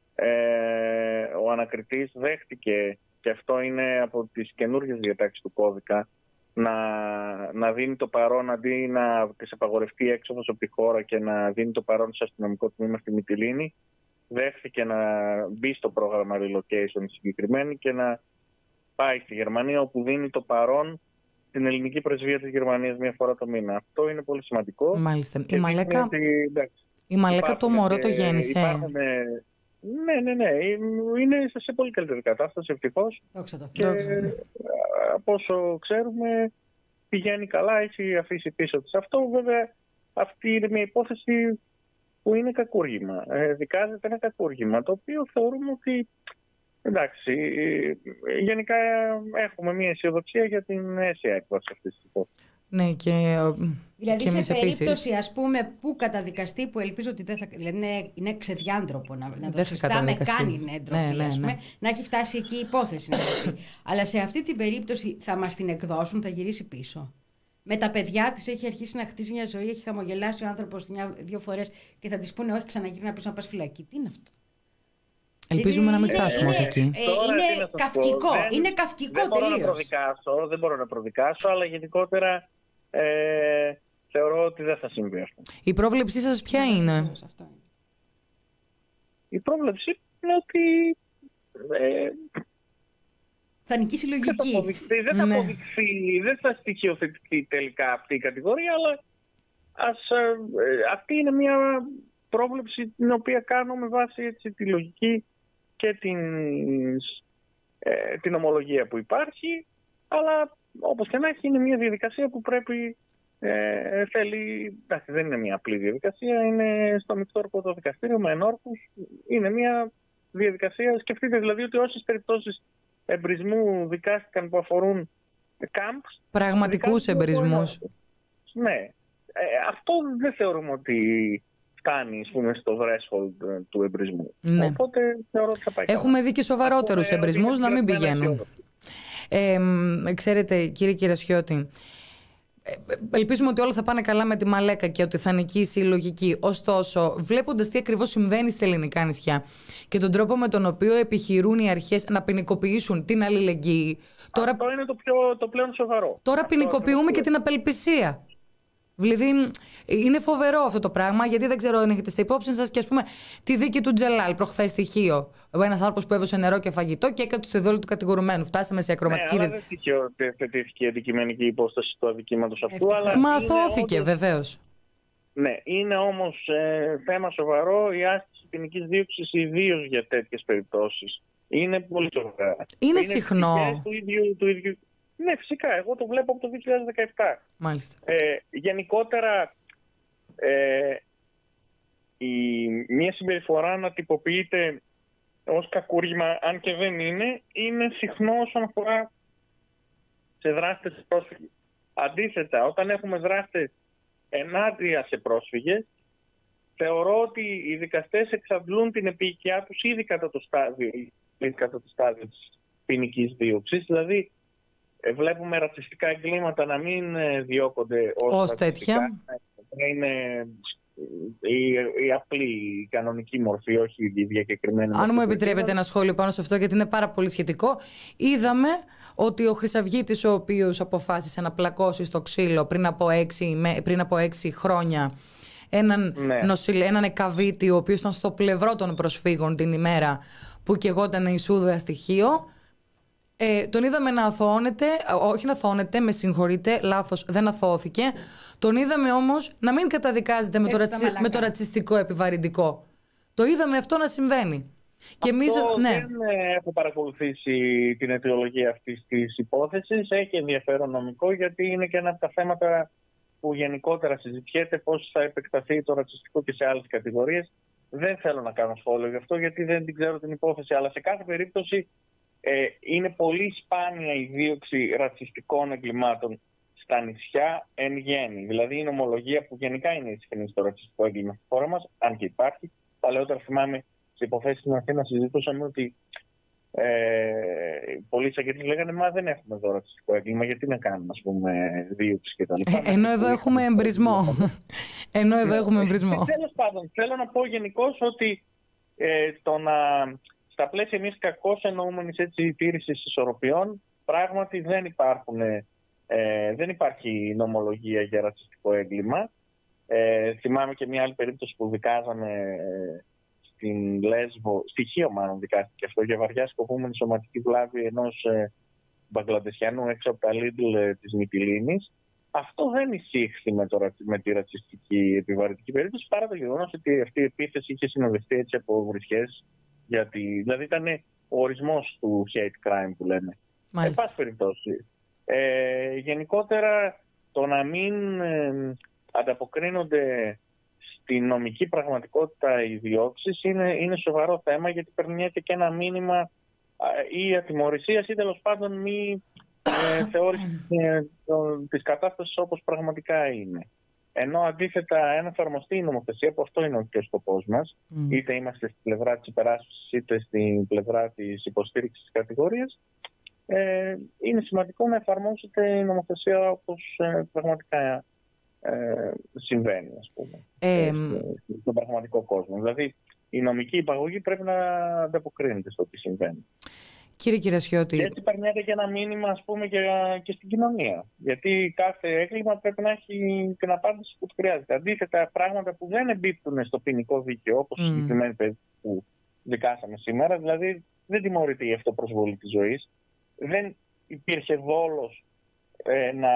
ε, ο ανακριτής δέχτηκε, και αυτό είναι από τις καινούργιες διατάξεις του κώδικα, να, να δίνει το παρόν αντί να της απαγορευτεί έξοδος από τη χώρα και να δίνει το παρόν στο αστυνομικό τμήμα στη Μυτιλήνη. Δέχτηκε να μπει στο πρόγραμμα relocation συγκεκριμένη και να πάει στη Γερμανία, όπου δίνει το παρόν στην ελληνική πρεσβεία της Γερμανίας μία φορά το μήνα. Αυτό είναι πολύ σημαντικό. Μάλιστα. Η Μαλέκα, ότι, εντάξει, η Μαλέκα το μωρό το γέννησε. Υπάρχουν, ναι, ναι, ναι. Είναι σε πολύ καλύτερη κατάσταση, ευτυχώς. Δόξα τω Θεώ. Και από όσο ξέρουμε πηγαίνει καλά, έχει αφήσει πίσω της αυτό. Βέβαια, αυτή είναι μια υπόθεση που είναι κακούργημα. Ε, δικάζεται ένα κακούργημα, το οποίο θεωρούμε ότι, εντάξει, γενικά έχουμε μια αισιοδοξία για την αίσια έκβαση αυτής της υπόθεσης. Ναι, και, δηλαδή και σε εμείς περίπτωση, επίσης. ας πούμε, που καταδικαστεί, που ελπίζω ότι δεν θα. Δηλαδή είναι, είναι ξεδιάντροπο να, να το συστάμε καν είναι ντροπή, ναι, ναι, ας πούμε, ναι. να έχει φτάσει εκεί η υπόθεση. Αλλά σε αυτή την περίπτωση θα μας την εκδώσουν, θα γυρίσει πίσω. Με τα παιδιά της έχει αρχίσει να χτίζει μια ζωή, έχει χαμογελάσει ο άνθρωπος δύο φορές και θα της πούνε: όχι, ξαναγύρνα πίσω να πας φυλακή. Τι είναι αυτό? Ελπίζουμε να μην είναι, φτάσουμε ως εκεί. Ε, είναι καυκικό. Δεν, είναι καυκικό δεν μπορώ τελείως. Να προδικάσω, δεν μπορώ να προδικάσω, αλλά γενικότερα ε, θεωρώ ότι δεν θα συμβεί αυτό. Η πρόβλεψή σας ποια είναι? Η πρόβλεψη είναι ότι ε, θα νικήσει λογική. Δεν θα αποδειχθεί, δεν θα, ναι. αποδειχθεί, δεν θα στοιχειοθετηθεί τελικά αυτή η κατηγορία, αλλά ας, ε, αυτή είναι μια πρόβλεψη την οποία κάνω με βάση έτσι, τη λογική και την, ε, την ομολογία που υπάρχει, αλλά όπως και να έχει είναι μια διαδικασία που πρέπει, ε, θέλει, εντάξει, δεν είναι μια απλή διαδικασία, είναι στο μεικτόρπο το δικαστήριο με ενόρκους, είναι μια διαδικασία, σκεφτείτε δηλαδή ότι όσες περιπτώσεις εμπρισμού δικάστηκαν που αφορούν camps, πραγματικούς εμπρισμούς. Ναι, ε, αυτό δεν θεωρούμε ότι φτάνει, ας πούμε, στο threshold του εμπρισμού. Ναι. Οπότε θεωρώ ότι θα πάει. Έχουμε δει και σοβαρότερους εμπρισμούς να μην πηγαίνουν. Ε, ξέρετε, κύριε Κυρασιώτη, ελπίζουμε ότι όλα θα πάνε καλά με τη Μαλέκα και ότι θα νικήσει η λογική. Ωστόσο, βλέποντας τι ακριβώς συμβαίνει στα ελληνικά νησιά και τον τρόπο με τον οποίο επιχειρούν οι αρχές να ποινικοποιήσουν την αλληλεγγύη. Τώρα... Αυτό είναι το, πιο, το πλέον σοβαρό. Τώρα ποινικοποιούμε και την απελπισία. Δηλαδή, είναι φοβερό αυτό το πράγμα, γιατί δεν ξέρω αν έχετε στα υπόψη σας και ας πούμε τη δίκη του Τζελάλ προχθές στοιχείο. Ένας άνθρωπος που έδωσε νερό και φαγητό και έκατσε στο ειδόλιο του κατηγορουμένου. Φτάσαμε σε ακροματική. Ναι, αλλά δεν στοιχειοθετήθηκε η αντικειμενική υπόσταση του αδικήματος αυτού. Αλλά Μα αθώθηκε όντως... βεβαίως. Ναι, είναι όμως ε, θέμα σοβαρό η άσκηση ποινικής δίωξης, ιδίως για τέτοιες περιπτώσεις. Είναι πολύ σοβαρά. Είναι, είναι συχνό. Του ίδιου, του ίδιου... Ναι, φυσικά. Εγώ το βλέπω από το δύο χιλιάδες δεκαεπτά. Μάλιστα. Ε, γενικότερα, ε, η, μια συμπεριφορά να τυποποιείται ως κακούργημα, αν και δεν είναι, είναι συχνό όσον αφορά σε δράστες πρόσφυγες. Αντίθετα, όταν έχουμε δράστες ενάντια σε πρόσφυγες, θεωρώ ότι οι δικαστές εξαντλούν την επίοικιά τους ήδη κατά το στάδιο, ήδη κατά το στάδιο της ποινικής δίωξης. Δηλαδή, βλέπουμε ρατσιστικά εγκλήματα να μην διώκονται ως, ως τέτοια. Να είναι η, η απλή, η κανονική μορφή, όχι η διακεκριμένη. Αν μου επιτρέπετε ένα σχόλιο πάνω σε αυτό, γιατί είναι πάρα πολύ σχετικό. Είδαμε ότι ο Χρυσαυγίτης, ο οποίος αποφάσισε να πλακώσει στο ξύλο πριν από έξι, πριν από έξι χρόνια έναν, ναι. νοσηλ, έναν εκαβίτη, ο οποίος ήταν στο πλευρό των προσφύγων την ημέρα που καιγόταν η Σούδα στοιχείο, Ε, τον είδαμε να αθωώνεται, όχι να αθωώνεται, με συγχωρείτε, λάθος, δεν αθώθηκε. Τον είδαμε όμως να μην καταδικάζεται με το, ρατσι... με το ρατσιστικό επιβαρυντικό. Το είδαμε αυτό να συμβαίνει. Και εμείς, ναι. Δεν έχω παρακολουθήσει την αιτιολογία αυτής της υπόθεσης. Έχει ενδιαφέρον νομικό, γιατί είναι και ένα από τα θέματα που γενικότερα συζητιέται, πώς θα επεκταθεί το ρατσιστικό και σε άλλες κατηγορίες. Δεν θέλω να κάνω σχόλιο γι' αυτό, γιατί δεν την ξέρω την υπόθεση, αλλά σε κάθε περίπτωση Ε, είναι πολύ σπάνια η δίωξη ρατσιστικών εγκλημάτων στα νησιά εν γέννη. Δηλαδή η νομολογία που γενικά είναι ισχυρή στο ρατσιστικό έγκλημα στη χώρα μας, αν και υπάρχει. Παλαιότερα θυμάμαι σε υποθέσεις στην Αθήνα συζητούσαμε ότι ε, πολλοί εισαγγελείς λέγανε μα δεν έχουμε εδώ ρατσιστικό έγκλημα, γιατί να κάνουμε ας πούμε δίωξη κτλ. Ε, ενώ εδώ έχουμε εμπρισμό. ενώ εδώ έχουμε εμπρισμό. Τέλος πάντων, θέλω να πω γενικώς ότι ε, το να... Στα πλαίσια μιας κακώς εννοούμενης τήρησης ισορροπιών, πράγματι δεν, υπάρχουν, ε, δεν υπάρχει νομολογία για ρατσιστικό έγκλημα. Ε, θυμάμαι και μια άλλη περίπτωση που δικάζαμε ε, στην Λέσβο, στοιχείο μάλλον δικάστηκε αυτό, για βαριά σκοπούμενη σωματική βλάβη ενός ε, Μπαγκλαντεσιανού έξω από τα Λίντλ ε, της Μυτιλήνης. Αυτό δεν εισήχθη με, το, με τη ρατσιστική επιβαρυντική περίπτωση, παρά το γεγονός ότι αυτή η επίθεση είχε συνοδευτεί έτσι από βρισχές. Γιατί, δηλαδή ήταν ο ορισμός του hate crime που λέμε. Εν πάση περιπτώσει. Ε, γενικότερα το να μην ε, ανταποκρίνονται στη νομική πραγματικότητα οι διώξεις είναι, είναι σοβαρό θέμα, γιατί περνιέται και ένα μήνυμα ή ατιμωρησίας ή τέλος πάντων μη ε, θεώρηση ε, της κατάστασης όπως πραγματικά είναι. Ενώ αντίθετα, αν εφαρμοστεί η νομοθεσία, που αυτό είναι και ο σκοπός μας, mm. είτε είμαστε στην πλευρά της υπεράσπισης είτε στην πλευρά της υποστήριξης της κατηγορίας, ε, είναι σημαντικό να εφαρμόσετε η νομοθεσία όπως ε, πραγματικά ε, συμβαίνει, ας πούμε, ε, στον πραγματικό κόσμο. Δηλαδή, η νομική υπαγωγή πρέπει να ανταποκρίνεται στο τι συμβαίνει. Κύριε Κυρασιώτη. Και έτσι περνάει και ένα μήνυμα, ας πούμε, και, και στην κοινωνία. Γιατί κάθε έγκλημα πρέπει να έχει την απάντηση που του χρειάζεται. Αντίθετα, πράγματα που δεν εμπίπτουν στο ποινικό δίκαιο, όπως mm. η συγκεκριμένη περίπτωση που δικάσαμε σήμερα, δηλαδή δεν τιμωρείται η αυτοπροσβολή της ζωής, δεν υπήρχε δόλος ε, να.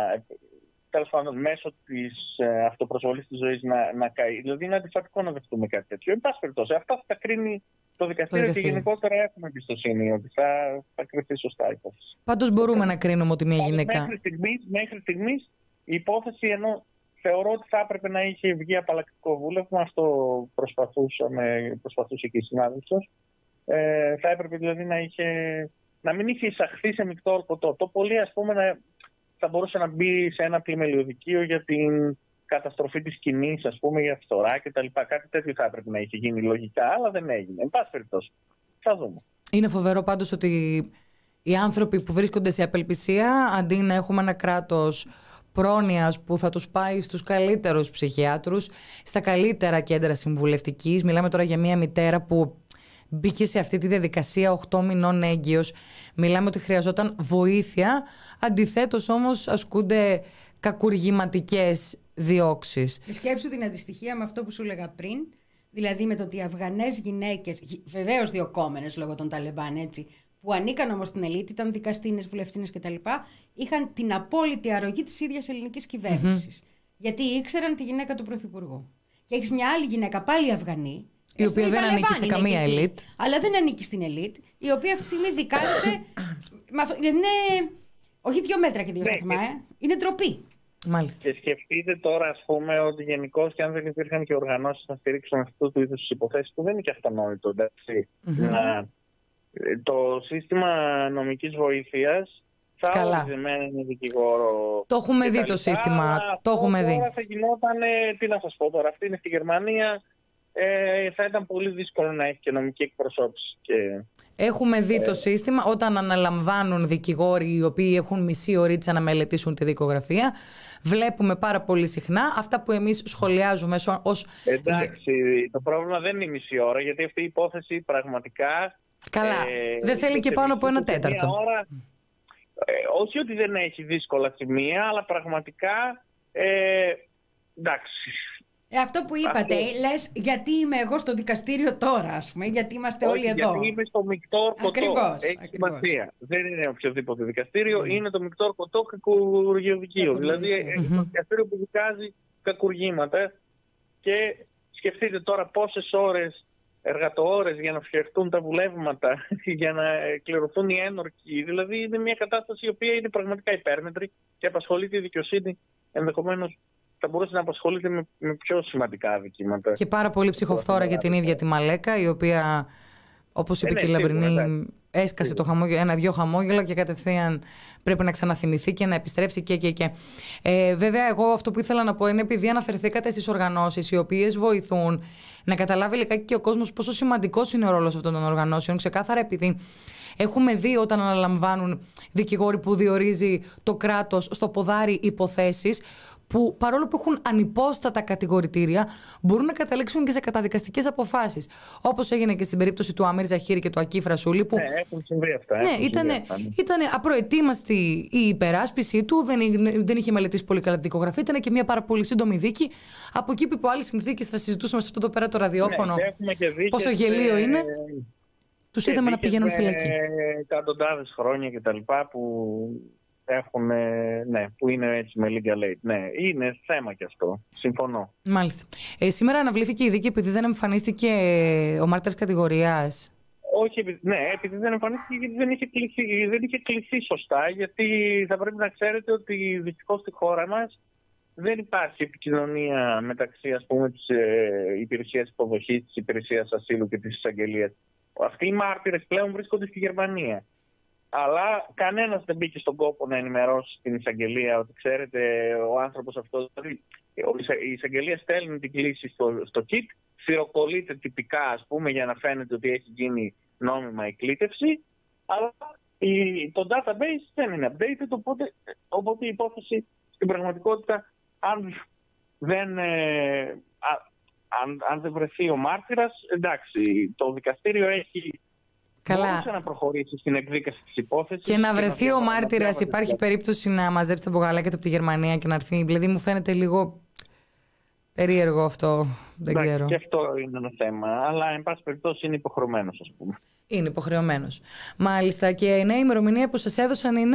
Τέλος πάντων, μέσω της ε, αυτοπροσβολής της ζωής να, να καεί. Δηλαδή, είναι αντιφατικό να δεχτούμε κάτι τέτοιο. Εν πάση περιπτώσει, αυτά θα τα κρίνει το δικαστήριο, το και γενικότερα έχουμε εμπιστοσύνη ότι θα, θα κρυφθεί σωστά η υπόθεση. Πάντως, μπορούμε να κρίνουμε ότι μια γυναίκα. Μέχρι στιγμής, μέχρι στιγμής η υπόθεση, ενώ θεωρώ ότι θα έπρεπε να είχε βγει απαλλακτικό βούλευμα, αυτό προσπαθούσαμε, προσπαθούσε και η συνάδελφος. Ε, θα έπρεπε δηλαδή να, είχε, να μην είχε εισαχθεί σε μεικτό ορκωτό. Το πολύ, ας πούμε, να. Θα μπορούσε να μπει σε ένα πλημελιωδικείο για την καταστροφή της σκηνής, ας πούμε, για φθορά κτλ. Κάτι τέτοιο θα έπρεπε να είχε γίνει λογικά, αλλά δεν έγινε. Εν πάση περιπτώσει, θα δούμε. Είναι φοβερό πάντως ότι οι άνθρωποι που βρίσκονται σε απελπισία, αντί να έχουμε ένα κράτος πρόνοιας που θα τους πάει στους καλύτερους ψυχιάτρους, στα καλύτερα κέντρα συμβουλευτικής. Μιλάμε τώρα για μια μητέρα που μπήκε σε αυτή τη διαδικασία οκτώ μηνών έγκυος. Μιλάμε ότι χρειαζόταν βοήθεια. Αντιθέτως όμως ασκούνται κακουργηματικές διώξεις. Σκέψου την αντιστοιχία με αυτό που σου έλεγα πριν. Δηλαδή με το ότι οι Αφγανές γυναίκες, βεβαίως διωκόμενες λόγω των Ταλιμπάν, έτσι, που ανήκαν όμως στην ελίτ, ήταν δικαστίνες, βουλευτίνες κτλ., είχαν την απόλυτη αρρωγή της ίδιας ελληνικής κυβέρνησης. Mm-hmm. Γιατί ήξεραν τη γυναίκα του Πρωθυπουργού. Και έχεις μια άλλη γυναίκα, πάλι Αφγανή, η οποία δεν ανήκει σε καμία ελίτ. Αλλά δεν ανήκει στην ελίτ, η οποία αυτή τη στιγμή δικάζεται. Είναι. Όχι δύο μέτρα και δύο σταθμά, ε. Είναι ντροπή. Μάλιστα. Και σκεφτείτε τώρα, ας πούμε, ότι γενικώς και αν δεν υπήρχαν και οργανώσεις να στηρίξουν αυτού του είδους τις υποθέσεις, που δεν είναι και αυτονόητο, εντάξει. Mm-hmm. Να... Το σύστημα νομικής βοήθειας θα όρίζει με έναν δικηγόρο. Το έχουμε δει το σύστημα. Το έχουμε δει. Τώρα θα γινόταν, τι να σας πω τώρα, αυτή είναι στη Γερμανία. Ε, θα ήταν πολύ δύσκολο να έχει και νομική εκπροσώπηση. Και, έχουμε δει ε, το σύστημα όταν αναλαμβάνουν δικηγόροι οι οποίοι έχουν μισή ωρίτσα να μελετήσουν τη δικογραφία. Βλέπουμε πάρα πολύ συχνά αυτά που εμείς σχολιάζουμε ως... Εντάξει, το πρόβλημα δεν είναι η μισή ώρα, γιατί αυτή η υπόθεση πραγματικά... Καλά, ε, δεν θέλει και πάνω από ένα τέταρτο. Ώρα, ε, όχι ότι δεν έχει δύσκολα σημεία, αλλά πραγματικά... Ε, εντάξει... Ε, αυτό που είπατε, αυτό... λες γιατί είμαι εγώ στο δικαστήριο τώρα, ας πούμε, γιατί είμαστε όχι, όλοι εδώ. Γιατί είμαι στο μεικτό ορκωτό. Ακριβώς. Έχει σημασία. Δεν είναι οποιοδήποτε δικαστήριο, mm. είναι το μεικτό ορκωτό κακουργιοδικείο. Δηλαδή, mm-hmm. το δικαστήριο που δικάζει κακουργήματα. Και σκεφτείτε τώρα πόσες ώρες, εργατοώρες για να φτιαχτούν τα βουλεύματα, για να κληρωθούν οι ένορκοι. Δηλαδή, είναι μια κατάσταση η οποία είναι πραγματικά υπέρμετρη και απασχολεί τη δικαιοσύνη ενδεχομένως. Θα μπορούσε να απασχολείται με, με πιο σημαντικά αδικήματα. Και πάρα πολύ ψυχοφθόρα για την ίδια τη Μαλέκα, η οποία, όπως είπε και η Λαμπρινή, έσκασε το χαμόγελο, ένα-δυο χαμόγελα και κατευθείαν πρέπει να ξαναθυμηθεί και να επιστρέψει και και και. Ε, βέβαια, εγώ αυτό που ήθελα να πω είναι επειδή αναφερθήκατε στις οργανώσεις οι οποίες βοηθούν να καταλάβει λιγάκι και ο κόσμος πόσο σημαντικός είναι ο ρόλος αυτών των οργανώσεων. Ξεκάθαρα επειδή έχουμε δει όταν αναλαμβάνουν δικηγόροι που διορίζει το κράτος στο ποδάρι υποθέσεις, που παρόλο που έχουν ανυπόστατα κατηγορητήρια, μπορούν να καταλήξουν και σε καταδικαστικές αποφάσεις. Όπως έγινε και στην περίπτωση του Αμίρ Ζαχίρη και του Ακίφ Ρασούλη. Που... Ναι, έχουν συμβεί αυτά. Ναι, ήταν απροετοίμαστη η υπεράσπιση του, δεν, δεν είχε μελετήσει πολύ καλά τη δικογραφία. Ήταν και μια πάρα πολύ σύντομη δίκη. Από εκεί που υπό άλλες συνθήκες θα συζητούσαμε σε αυτό το πέρα το ραδιόφωνο. Ναι, πόσο γελίο είναι. Ε... Τους είδαμε να πηγαίνουν φυλακή. Εκατοντάδες χρόνια κτλ. Που. Έχουν, ναι, που είναι έτσι με legal aid. Ναι, είναι θέμα και αυτό. Συμφωνώ. Μάλιστα. Ε, σήμερα αναβλήθηκε η δίκη επειδή δεν εμφανίστηκε ο μάρτυρας κατηγορίας. Όχι, ναι, επειδή δεν εμφανίστηκε γιατί δεν είχε κληθεί, δεν είχε κληθεί σωστά. Γιατί θα πρέπει να ξέρετε ότι δυστυχώς στη χώρα μας δεν υπάρχει επικοινωνία μεταξύ, ας πούμε, της ε, υπηρεσίας υποδοχής, της υπηρεσίας ασύλου και της εισαγγελίας. Αυτοί οι μάρτυρες πλέον βρίσκονται στη Γερμανία. Αλλά κανένας δεν μπήκε στον κόπο να ενημερώσει την εισαγγελία ότι, ξέρετε, ο άνθρωπος αυτός. Δηλαδή, η εισαγγελία στέλνει την κλήση στο, στο κιτ, θυροκολλείται τυπικά, ας πούμε, για να φαίνεται ότι έχει γίνει νόμιμα η κλήτευση, αλλά η, το database δεν είναι updated, οπότε, οπότε η υπόθεση στην πραγματικότητα, αν δεν, ε, α, αν, αν δεν βρεθεί ο μάρτυρας, εντάξει, το δικαστήριο έχει... Καλά. Μπορούσε να προχωρήσει στην εκδίκαση της υπόθεσης. Και να βρεθεί ο μάρτυρας, υπάρχει περίπτωση να μαζέψει τα μπογαλάκια του από τη Γερμανία και να έρθει? Δηλαδή μου φαίνεται λίγο περίεργο αυτό. Δεν Εντάξει, ξέρω. και αυτό είναι ένα θέμα. Αλλά, εν πάση περιπτώσει, είναι υποχρεωμένος, ας πούμε. Είναι υποχρεωμένος. Μάλιστα. Και η νέα ημερομηνία που σας έδωσαν είναι?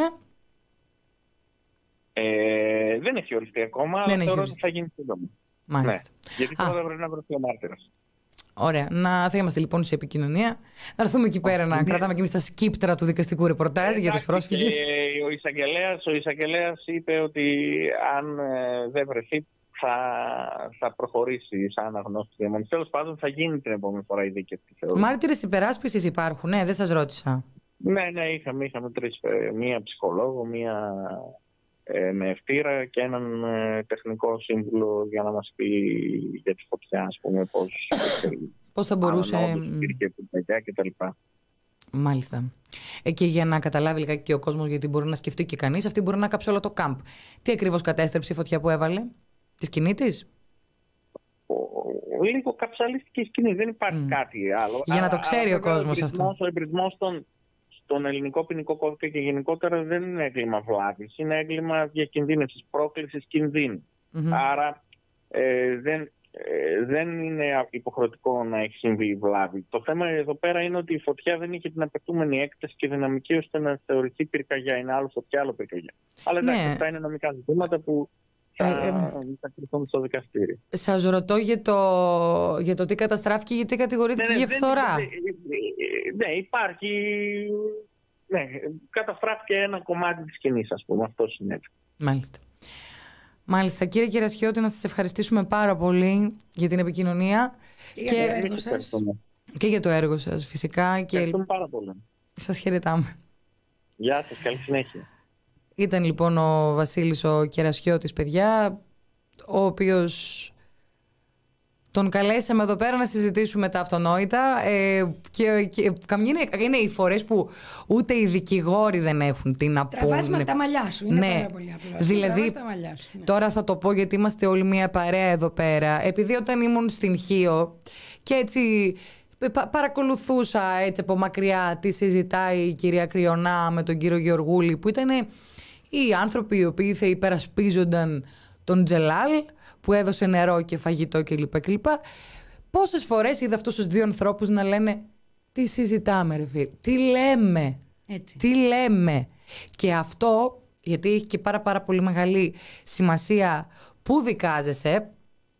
Ε, δεν έχει οριστεί ακόμα, δεν αλλά θεωρώ ότι θα γίνει σύντομα. Μάλιστα. Ναι, γιατί τώρα πρέπει να βρεθεί ο μάρτυρας. Ωραία. Να θα είμαστε λοιπόν σε επικοινωνία. Να έρθουμε εκεί πέρα, να κρατάμε και εμείς τα σκύπτρα του δικαστικού ρεπορτάζ ε, για τους πρόσφυγες. Και ο εισαγγελέας, ο εισαγγελέας είπε ότι αν ε, δεν βρεθεί, θα, θα προχωρήσει σαν αναγνώστη διαμονή. Τέλος πάντων, θα γίνει την επόμενη φορά η δίκη. Μάρτυρες υπεράσπισης υπάρχουν? Ναι, δεν σας ρώτησα. Ναι, ναι, είχαμε, είχαμε τρεις. Μία ψυχολόγο, μία ε, με ευτήρα και έναν ε, τεχνικό σύμβουλο για να μας πει για τη φωτιά, ας πούμε, πώς, πώς θα μπορούσε... και τα λοιπά. Μάλιστα. Ε, και για να καταλάβει λιγάκι και ο κόσμος, γιατί μπορεί να σκεφτεί και κανείς, αυτή μπορεί να κάψει όλο το κάμπ. Τι ακριβώς κατέστρεψε η φωτιά που έβαλε? Τη σκηνή της? Λίγο καψαλίστηκε η σκηνή, δεν υπάρχει mm. κάτι άλλο. Για να το ξέρει ο κόσμος αυτό. Ο εμπρισμός στον, στον ελληνικό ποινικό κώδικα και γενικότερα δεν είναι έγκλημα βλάβης, είναι έγκλημα διακινδύνευσης, πρόκλησης κινδύνου. Mm-hmm. Άρα ε, δεν, ε, δεν είναι υποχρεωτικό να έχει συμβεί η βλάβη. Το θέμα εδώ πέρα είναι ότι η φωτιά δεν είχε την απαιτούμενη έκταση και δυναμική ώστε να θεωρηθεί πυρκαγιά. Είναι άλλο φωτιά, άλλο πυρκαγιά. Αλλά εντάξει, ναι. Αυτά είναι νομικά ζητήματα που θα, ε, ε, θα κρυφθούν στο δικαστήριο. Σας ρωτώ για το, για το τι καταστράφηκε, γιατί κατηγορήθηκε ναι, για φθορά. Ναι, ναι, υπάρχει... Ναι, καταστράφηκε ένα κομμάτι της σκηνής, ας πούμε. Αυτό συνέβη. Μάλιστα. Μάλιστα. Κύριε Κερασιώτη, να σας ευχαριστήσουμε πάρα πολύ για την επικοινωνία. Και, και για το έργο σας. Και για το έργο σας, φυσικά. Ευχαριστούμε και... πάρα πολύ. Σας χαιρετάμε. Γεια σας, καλή συνέχεια. Ήταν λοιπόν ο Βασίλης ο Κερασιώτης, παιδιά, ο οποίος τον καλέσαμε εδώ πέρα να συζητήσουμε τα αυτονόητα ε, και, και καμιά είναι, είναι οι φορές που ούτε οι δικηγόροι δεν έχουν τι να πούνε. Τραβάς με τα μαλλιά σου, είναι ναι. πάρα πολύ απλό. Δηλαδή, τα μαλλιά σου, ναι. Τώρα θα το πω γιατί είμαστε όλοι μια παρέα εδώ πέρα. Επειδή όταν ήμουν στην Χίο και έτσι... Πα- παρακολουθούσα έτσι από μακριά τι συζητάει η κυρία Κρυονά με τον κύριο Γεωργούλη, που ήταν οι άνθρωποι οι οποίοι θα υπερασπίζονταν τον Τζελάλ που έδωσε νερό και φαγητό κλπ. κλπ. Πόσες φορές είδα αυτούς τους δύο ανθρώπους να λένε τι συζητάμε ρε φίλε, τι λέμε, έτσι. τι λέμε. Και αυτό γιατί έχει και πάρα πάρα πολύ μεγάλη σημασία που δικάζεσαι,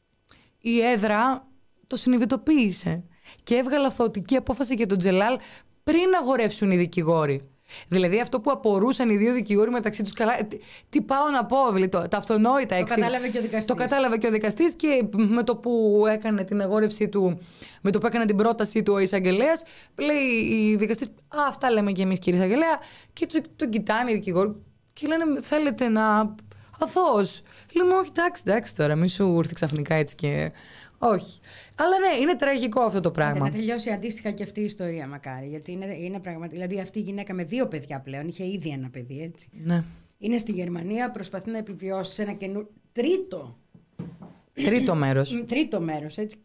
η έδρα το συνειδητοποίησε και έβγαλε αθωωτική απόφαση για τον Τζελάλ πριν αγορεύσουν οι δικηγόροι. Δηλαδή αυτό που απορούσαν οι δύο δικηγόροι μεταξύ τους, καλά, τι, τι πάω να πω, δηλαδή, το, τα αυτονόητα. Το εξι... κατάλαβε και ο δικαστής. Το κατάλαβε και ο δικαστής και με το που έκανε την αγόρευσή του, με το που έκανε την πρότασή του ο εισαγγελέας, λέει η δικαστής, α, αυτά λέμε και εμείς κύριε εισαγγελέα, και τον το κοιτάνε οι δικηγόροι και λένε θέλετε να... αθώος. Λέμε όχι, εντάξει, εντάξει τώρα, μη σου ήρθε ξαφνικά έτσι και... Όχι. Αλλά ναι, είναι τραγικό αυτό το πράγμα. Να τελειώσει αντίστοιχα και αυτή η ιστορία, μακάρι. Γιατί είναι, είναι πραγματικά. Δηλαδή, αυτή η γυναίκα με δύο παιδιά πλέον, είχε ήδη ένα παιδί, έτσι. Ναι. Είναι στη Γερμανία, προσπαθεί να επιβιώσει σε ένα καινούριο. Τρίτο. Τρίτο μέρος. Τρίτο μέρος, έτσι.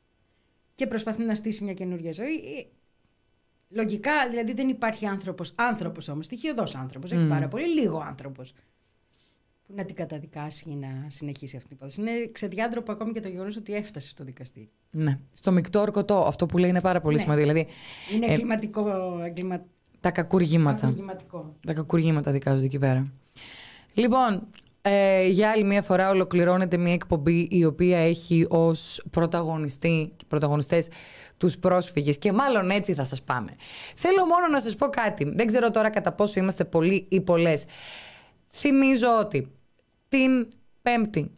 Και προσπαθεί να στήσει μια καινούργια ζωή. Λογικά, δηλαδή, δεν υπάρχει άνθρωπος. Άνθρωπος όμως, στοιχειωδός άνθρωπος. Mm. Έχει πάρα πολύ λίγο άνθρωπος. Που να την καταδικάσει ή να συνεχίσει αυτή την υπόθεση. Είναι ξεδιάντροπο ακόμη και το γεγονός ότι έφτασε στο δικαστήριο. Ναι. Στο μεικτό ορκωτό, αυτό που λέει είναι πάρα πολύ ναι. σημαντικό. Δηλαδή, είναι ε, εγκληματικό. Εγκλημα... Τα κακουργήματα. Τα κακουργήματα δικάζονται εκεί πέρα. Λοιπόν, ε, για άλλη μια φορά ολοκληρώνεται μια εκπομπή η οποία έχει ως πρωταγωνιστή και πρωταγωνιστές τους πρόσφυγες και μάλλον έτσι θα σας πάμε. Θέλω μόνο να σας πω κάτι. Δεν ξέρω τώρα κατά πόσο είμαστε πολλοί ή πολλές. Θυμίζω ότι την Πέμπτη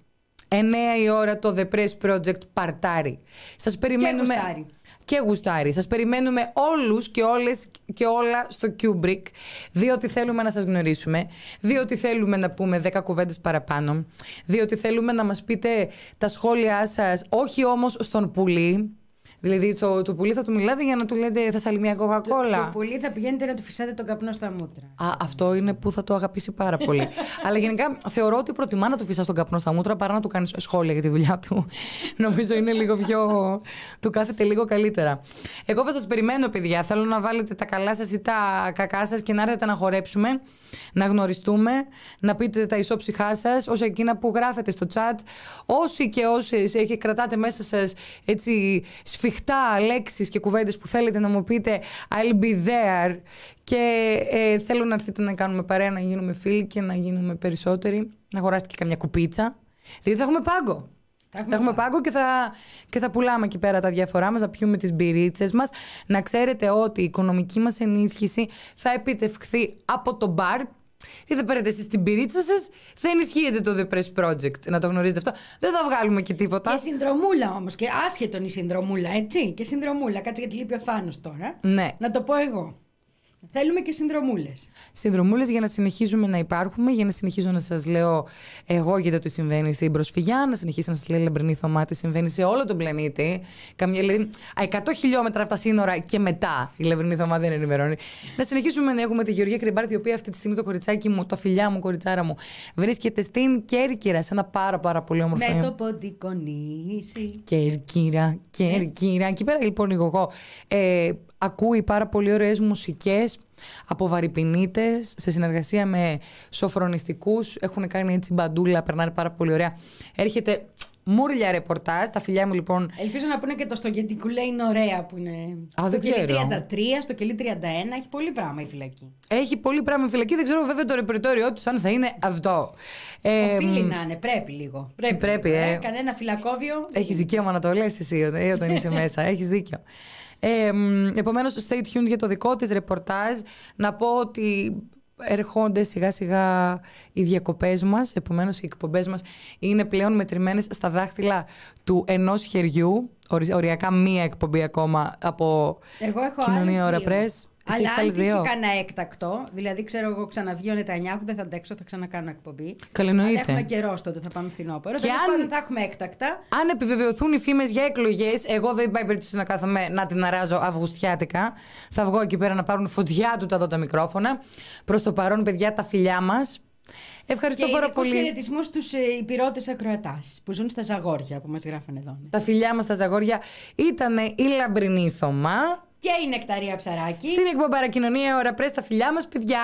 εννέα η ώρα το The Press Project παρτάρι. Σας περιμένουμε. Και γουστάρι. Και γουστάρι. Σας περιμένουμε όλους και όλες και όλα στο Kubrick, διότι θέλουμε να σας γνωρίσουμε, διότι θέλουμε να πούμε δέκα κουβέντες παραπάνω, διότι θέλουμε να μας πείτε τα σχόλιά σας, όχι όμως στον πουλί. Δηλαδή το, το πουλί θα του μιλάτε για να του λέτε θα σαλεί μια κοκακόλα. Το, το πουλί θα πηγαίνετε να του φυσάτε τον καπνό στα μούτρα. Α, αυτό είναι που θα το αγαπήσει πάρα πολύ. Αλλά γενικά θεωρώ ότι προτιμά να του φυσάς τον καπνό στα μούτρα παρά να του κάνεις σχόλια για τη δουλειά του. Νομίζω είναι λίγο πιο. Του κάθεται λίγο καλύτερα. Εγώ θα σας περιμένω, παιδιά. Θέλω να βάλετε τα καλά σας ή τα κακά σας και να έρθετε να χορέψουμε, να γνωριστούμε, να πείτε τα ισόψυχά σας, όσα εκείνα που γράφετε στο chat, όσοι και όσες και κρατάτε μέσα σας έτσι σφιχτά λέξεις και κουβέντες που θέλετε να μου πείτε, I'll be there. Και ε, θέλω να έρθετε να κάνουμε παρέα, να γίνουμε φίλοι και να γίνουμε περισσότεροι. Να αγοράσετε και καμιά κουπίτσα. Δηλαδή θα έχουμε πάγκο. Θα έχουμε, θα έχουμε πάγκο και θα, και θα πουλάμε εκεί πέρα τα διάφορά μας, θα πιούμε τις μπυρίτσες μας. Να ξέρετε ότι η οικονομική μας ενίσχυση θα επιτευχθεί από το μπαρ. Τι θα πάρετε εσείς την πυρίτσα σας, θα ενισχύετε το The Press Project. Να το γνωρίζετε αυτό. Δεν θα βγάλουμε και τίποτα. Και συνδρομούλα όμως. Και άσχετον η συνδρομούλα, έτσι. Και συνδρομούλα. Κάτσε γιατί λείπει ο Θάνος τώρα. Ναι. Να το πω εγώ. Θέλουμε και συνδρομούλες. Συνδρομούλες για να συνεχίζουμε να υπάρχουμε, για να συνεχίζω να σας λέω εγώ γιατί το συμβαίνει στην προσφυγιά, να συνεχίσω να σας λέω Λαμπρινή Θωμά τι συμβαίνει σε όλο τον πλανήτη. Καμιά, δηλαδή, εκατό χιλιόμετρα από τα σύνορα και μετά η Λαμπρινή Θωμά δεν ενημερώνει. Να συνεχίσουμε να έχουμε τη Γεωργία Κρυμπάρτη, η οποία αυτή τη στιγμή το κοριτσάκι μου, το φιλιά μου, κοριτσάρα μου, βρίσκεται στην Κέρκυρα, σε ένα πάρα πάρα πολύ όμορφο. Με το ποντικό νήσι. Κέρκυρα, Κέρκυρα. Εκεί πέρα λοιπόν εγώ. Ε, Ακούει πάρα πολύ ωραίες μουσικές από βαρυπινίτες σε συνεργασία με σοφρονιστικούς. Έχουν κάνει έτσι μπαντούλα, περνάνε πάρα πολύ ωραία. Έρχεται μούρλια ρεπορτάζ. Τα φιλιά μου λοιπόν. Ελπίζω να πούνε και το στο Γεντικουλέ είναι ωραία που είναι. Α, στο δεν κελί ξέρω. τριάντα τρία, στο κελί τριάντα ένα. Έχει πολύ πράγμα η φυλακή. Έχει πολύ πράγμα η φυλακή. Δεν ξέρω βέβαια το ρεπερτόριό του αν θα είναι αυτό. Ε, Οφείλει να είναι. Πρέπει λίγο. Πρέπει, πρέπει λίγο, ε. ε. Κανένα φυλακόβιο. Έχεις δικαίωμα να το λες εσύ ε, όταν είσαι μέσα. Έχεις δίκιο. Ε, επομένως, stay tuned για το δικό της ρεπορτάζ. Να πω ότι ερχόνται σιγά σιγά οι διακοπές μας. Επομένως, οι εκπομπές μας είναι πλέον μετρημένες στα δάχτυλα του ενός χεριού. Οριακά μία εκπομπή ακόμα από Εγώ έχω Κοινωνία Ώρα δύο. Press. Εσύ Αλλά έχεις αν άλλες δύο. τύχει κανένα έκτακτο, δηλαδή ξέρω εγώ ξαναβγεί ο Νετανιάχου, δεν θα αντέξω, θα ξανακάνω εκπομπή. Καλενοείται. Αλλά έχουμε καιρό τότε, θα πάμε φθινόπωρο. Και Τέλος αν- πάντων θα έχουμε έκτακτα. Αν επιβεβαιωθούν οι φήμες για εκλογές, εγώ δεν πάει περίπτωση να κάθομαι να την αράζω αυγουστιάτικα. Θα βγω εκεί πέρα να πάρουν φωτιά του τα δω τα μικρόφωνα. Προς το παρόν, παιδιά, τα φιλιά μας. Ευχαριστώ Και πάρα ειδικούς πολύ. χαιρετισμούς στους ε, υπηρώτες ακροατάς που ζουν στα Ζαγόρια που μας γράφανε εδώ. Τα φιλιά μας, τα Ζαγόρια, ήταν η Λαμπρινή Θωμά. Και η Νεκταρία Ψαράκη. Στην εκπομπάρα Κοινωνία Ώρα Press, τα φιλιά μας, παιδιά.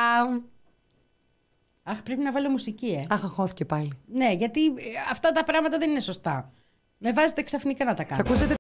Αχ, πρέπει να βάλω μουσική, ε. Αχ, αχώθηκε πάλι. Ναι, γιατί ε, αυτά τα πράγματα δεν είναι σωστά. Με βάζετε ξαφνικά να τα κάνω. Θα ακούσετε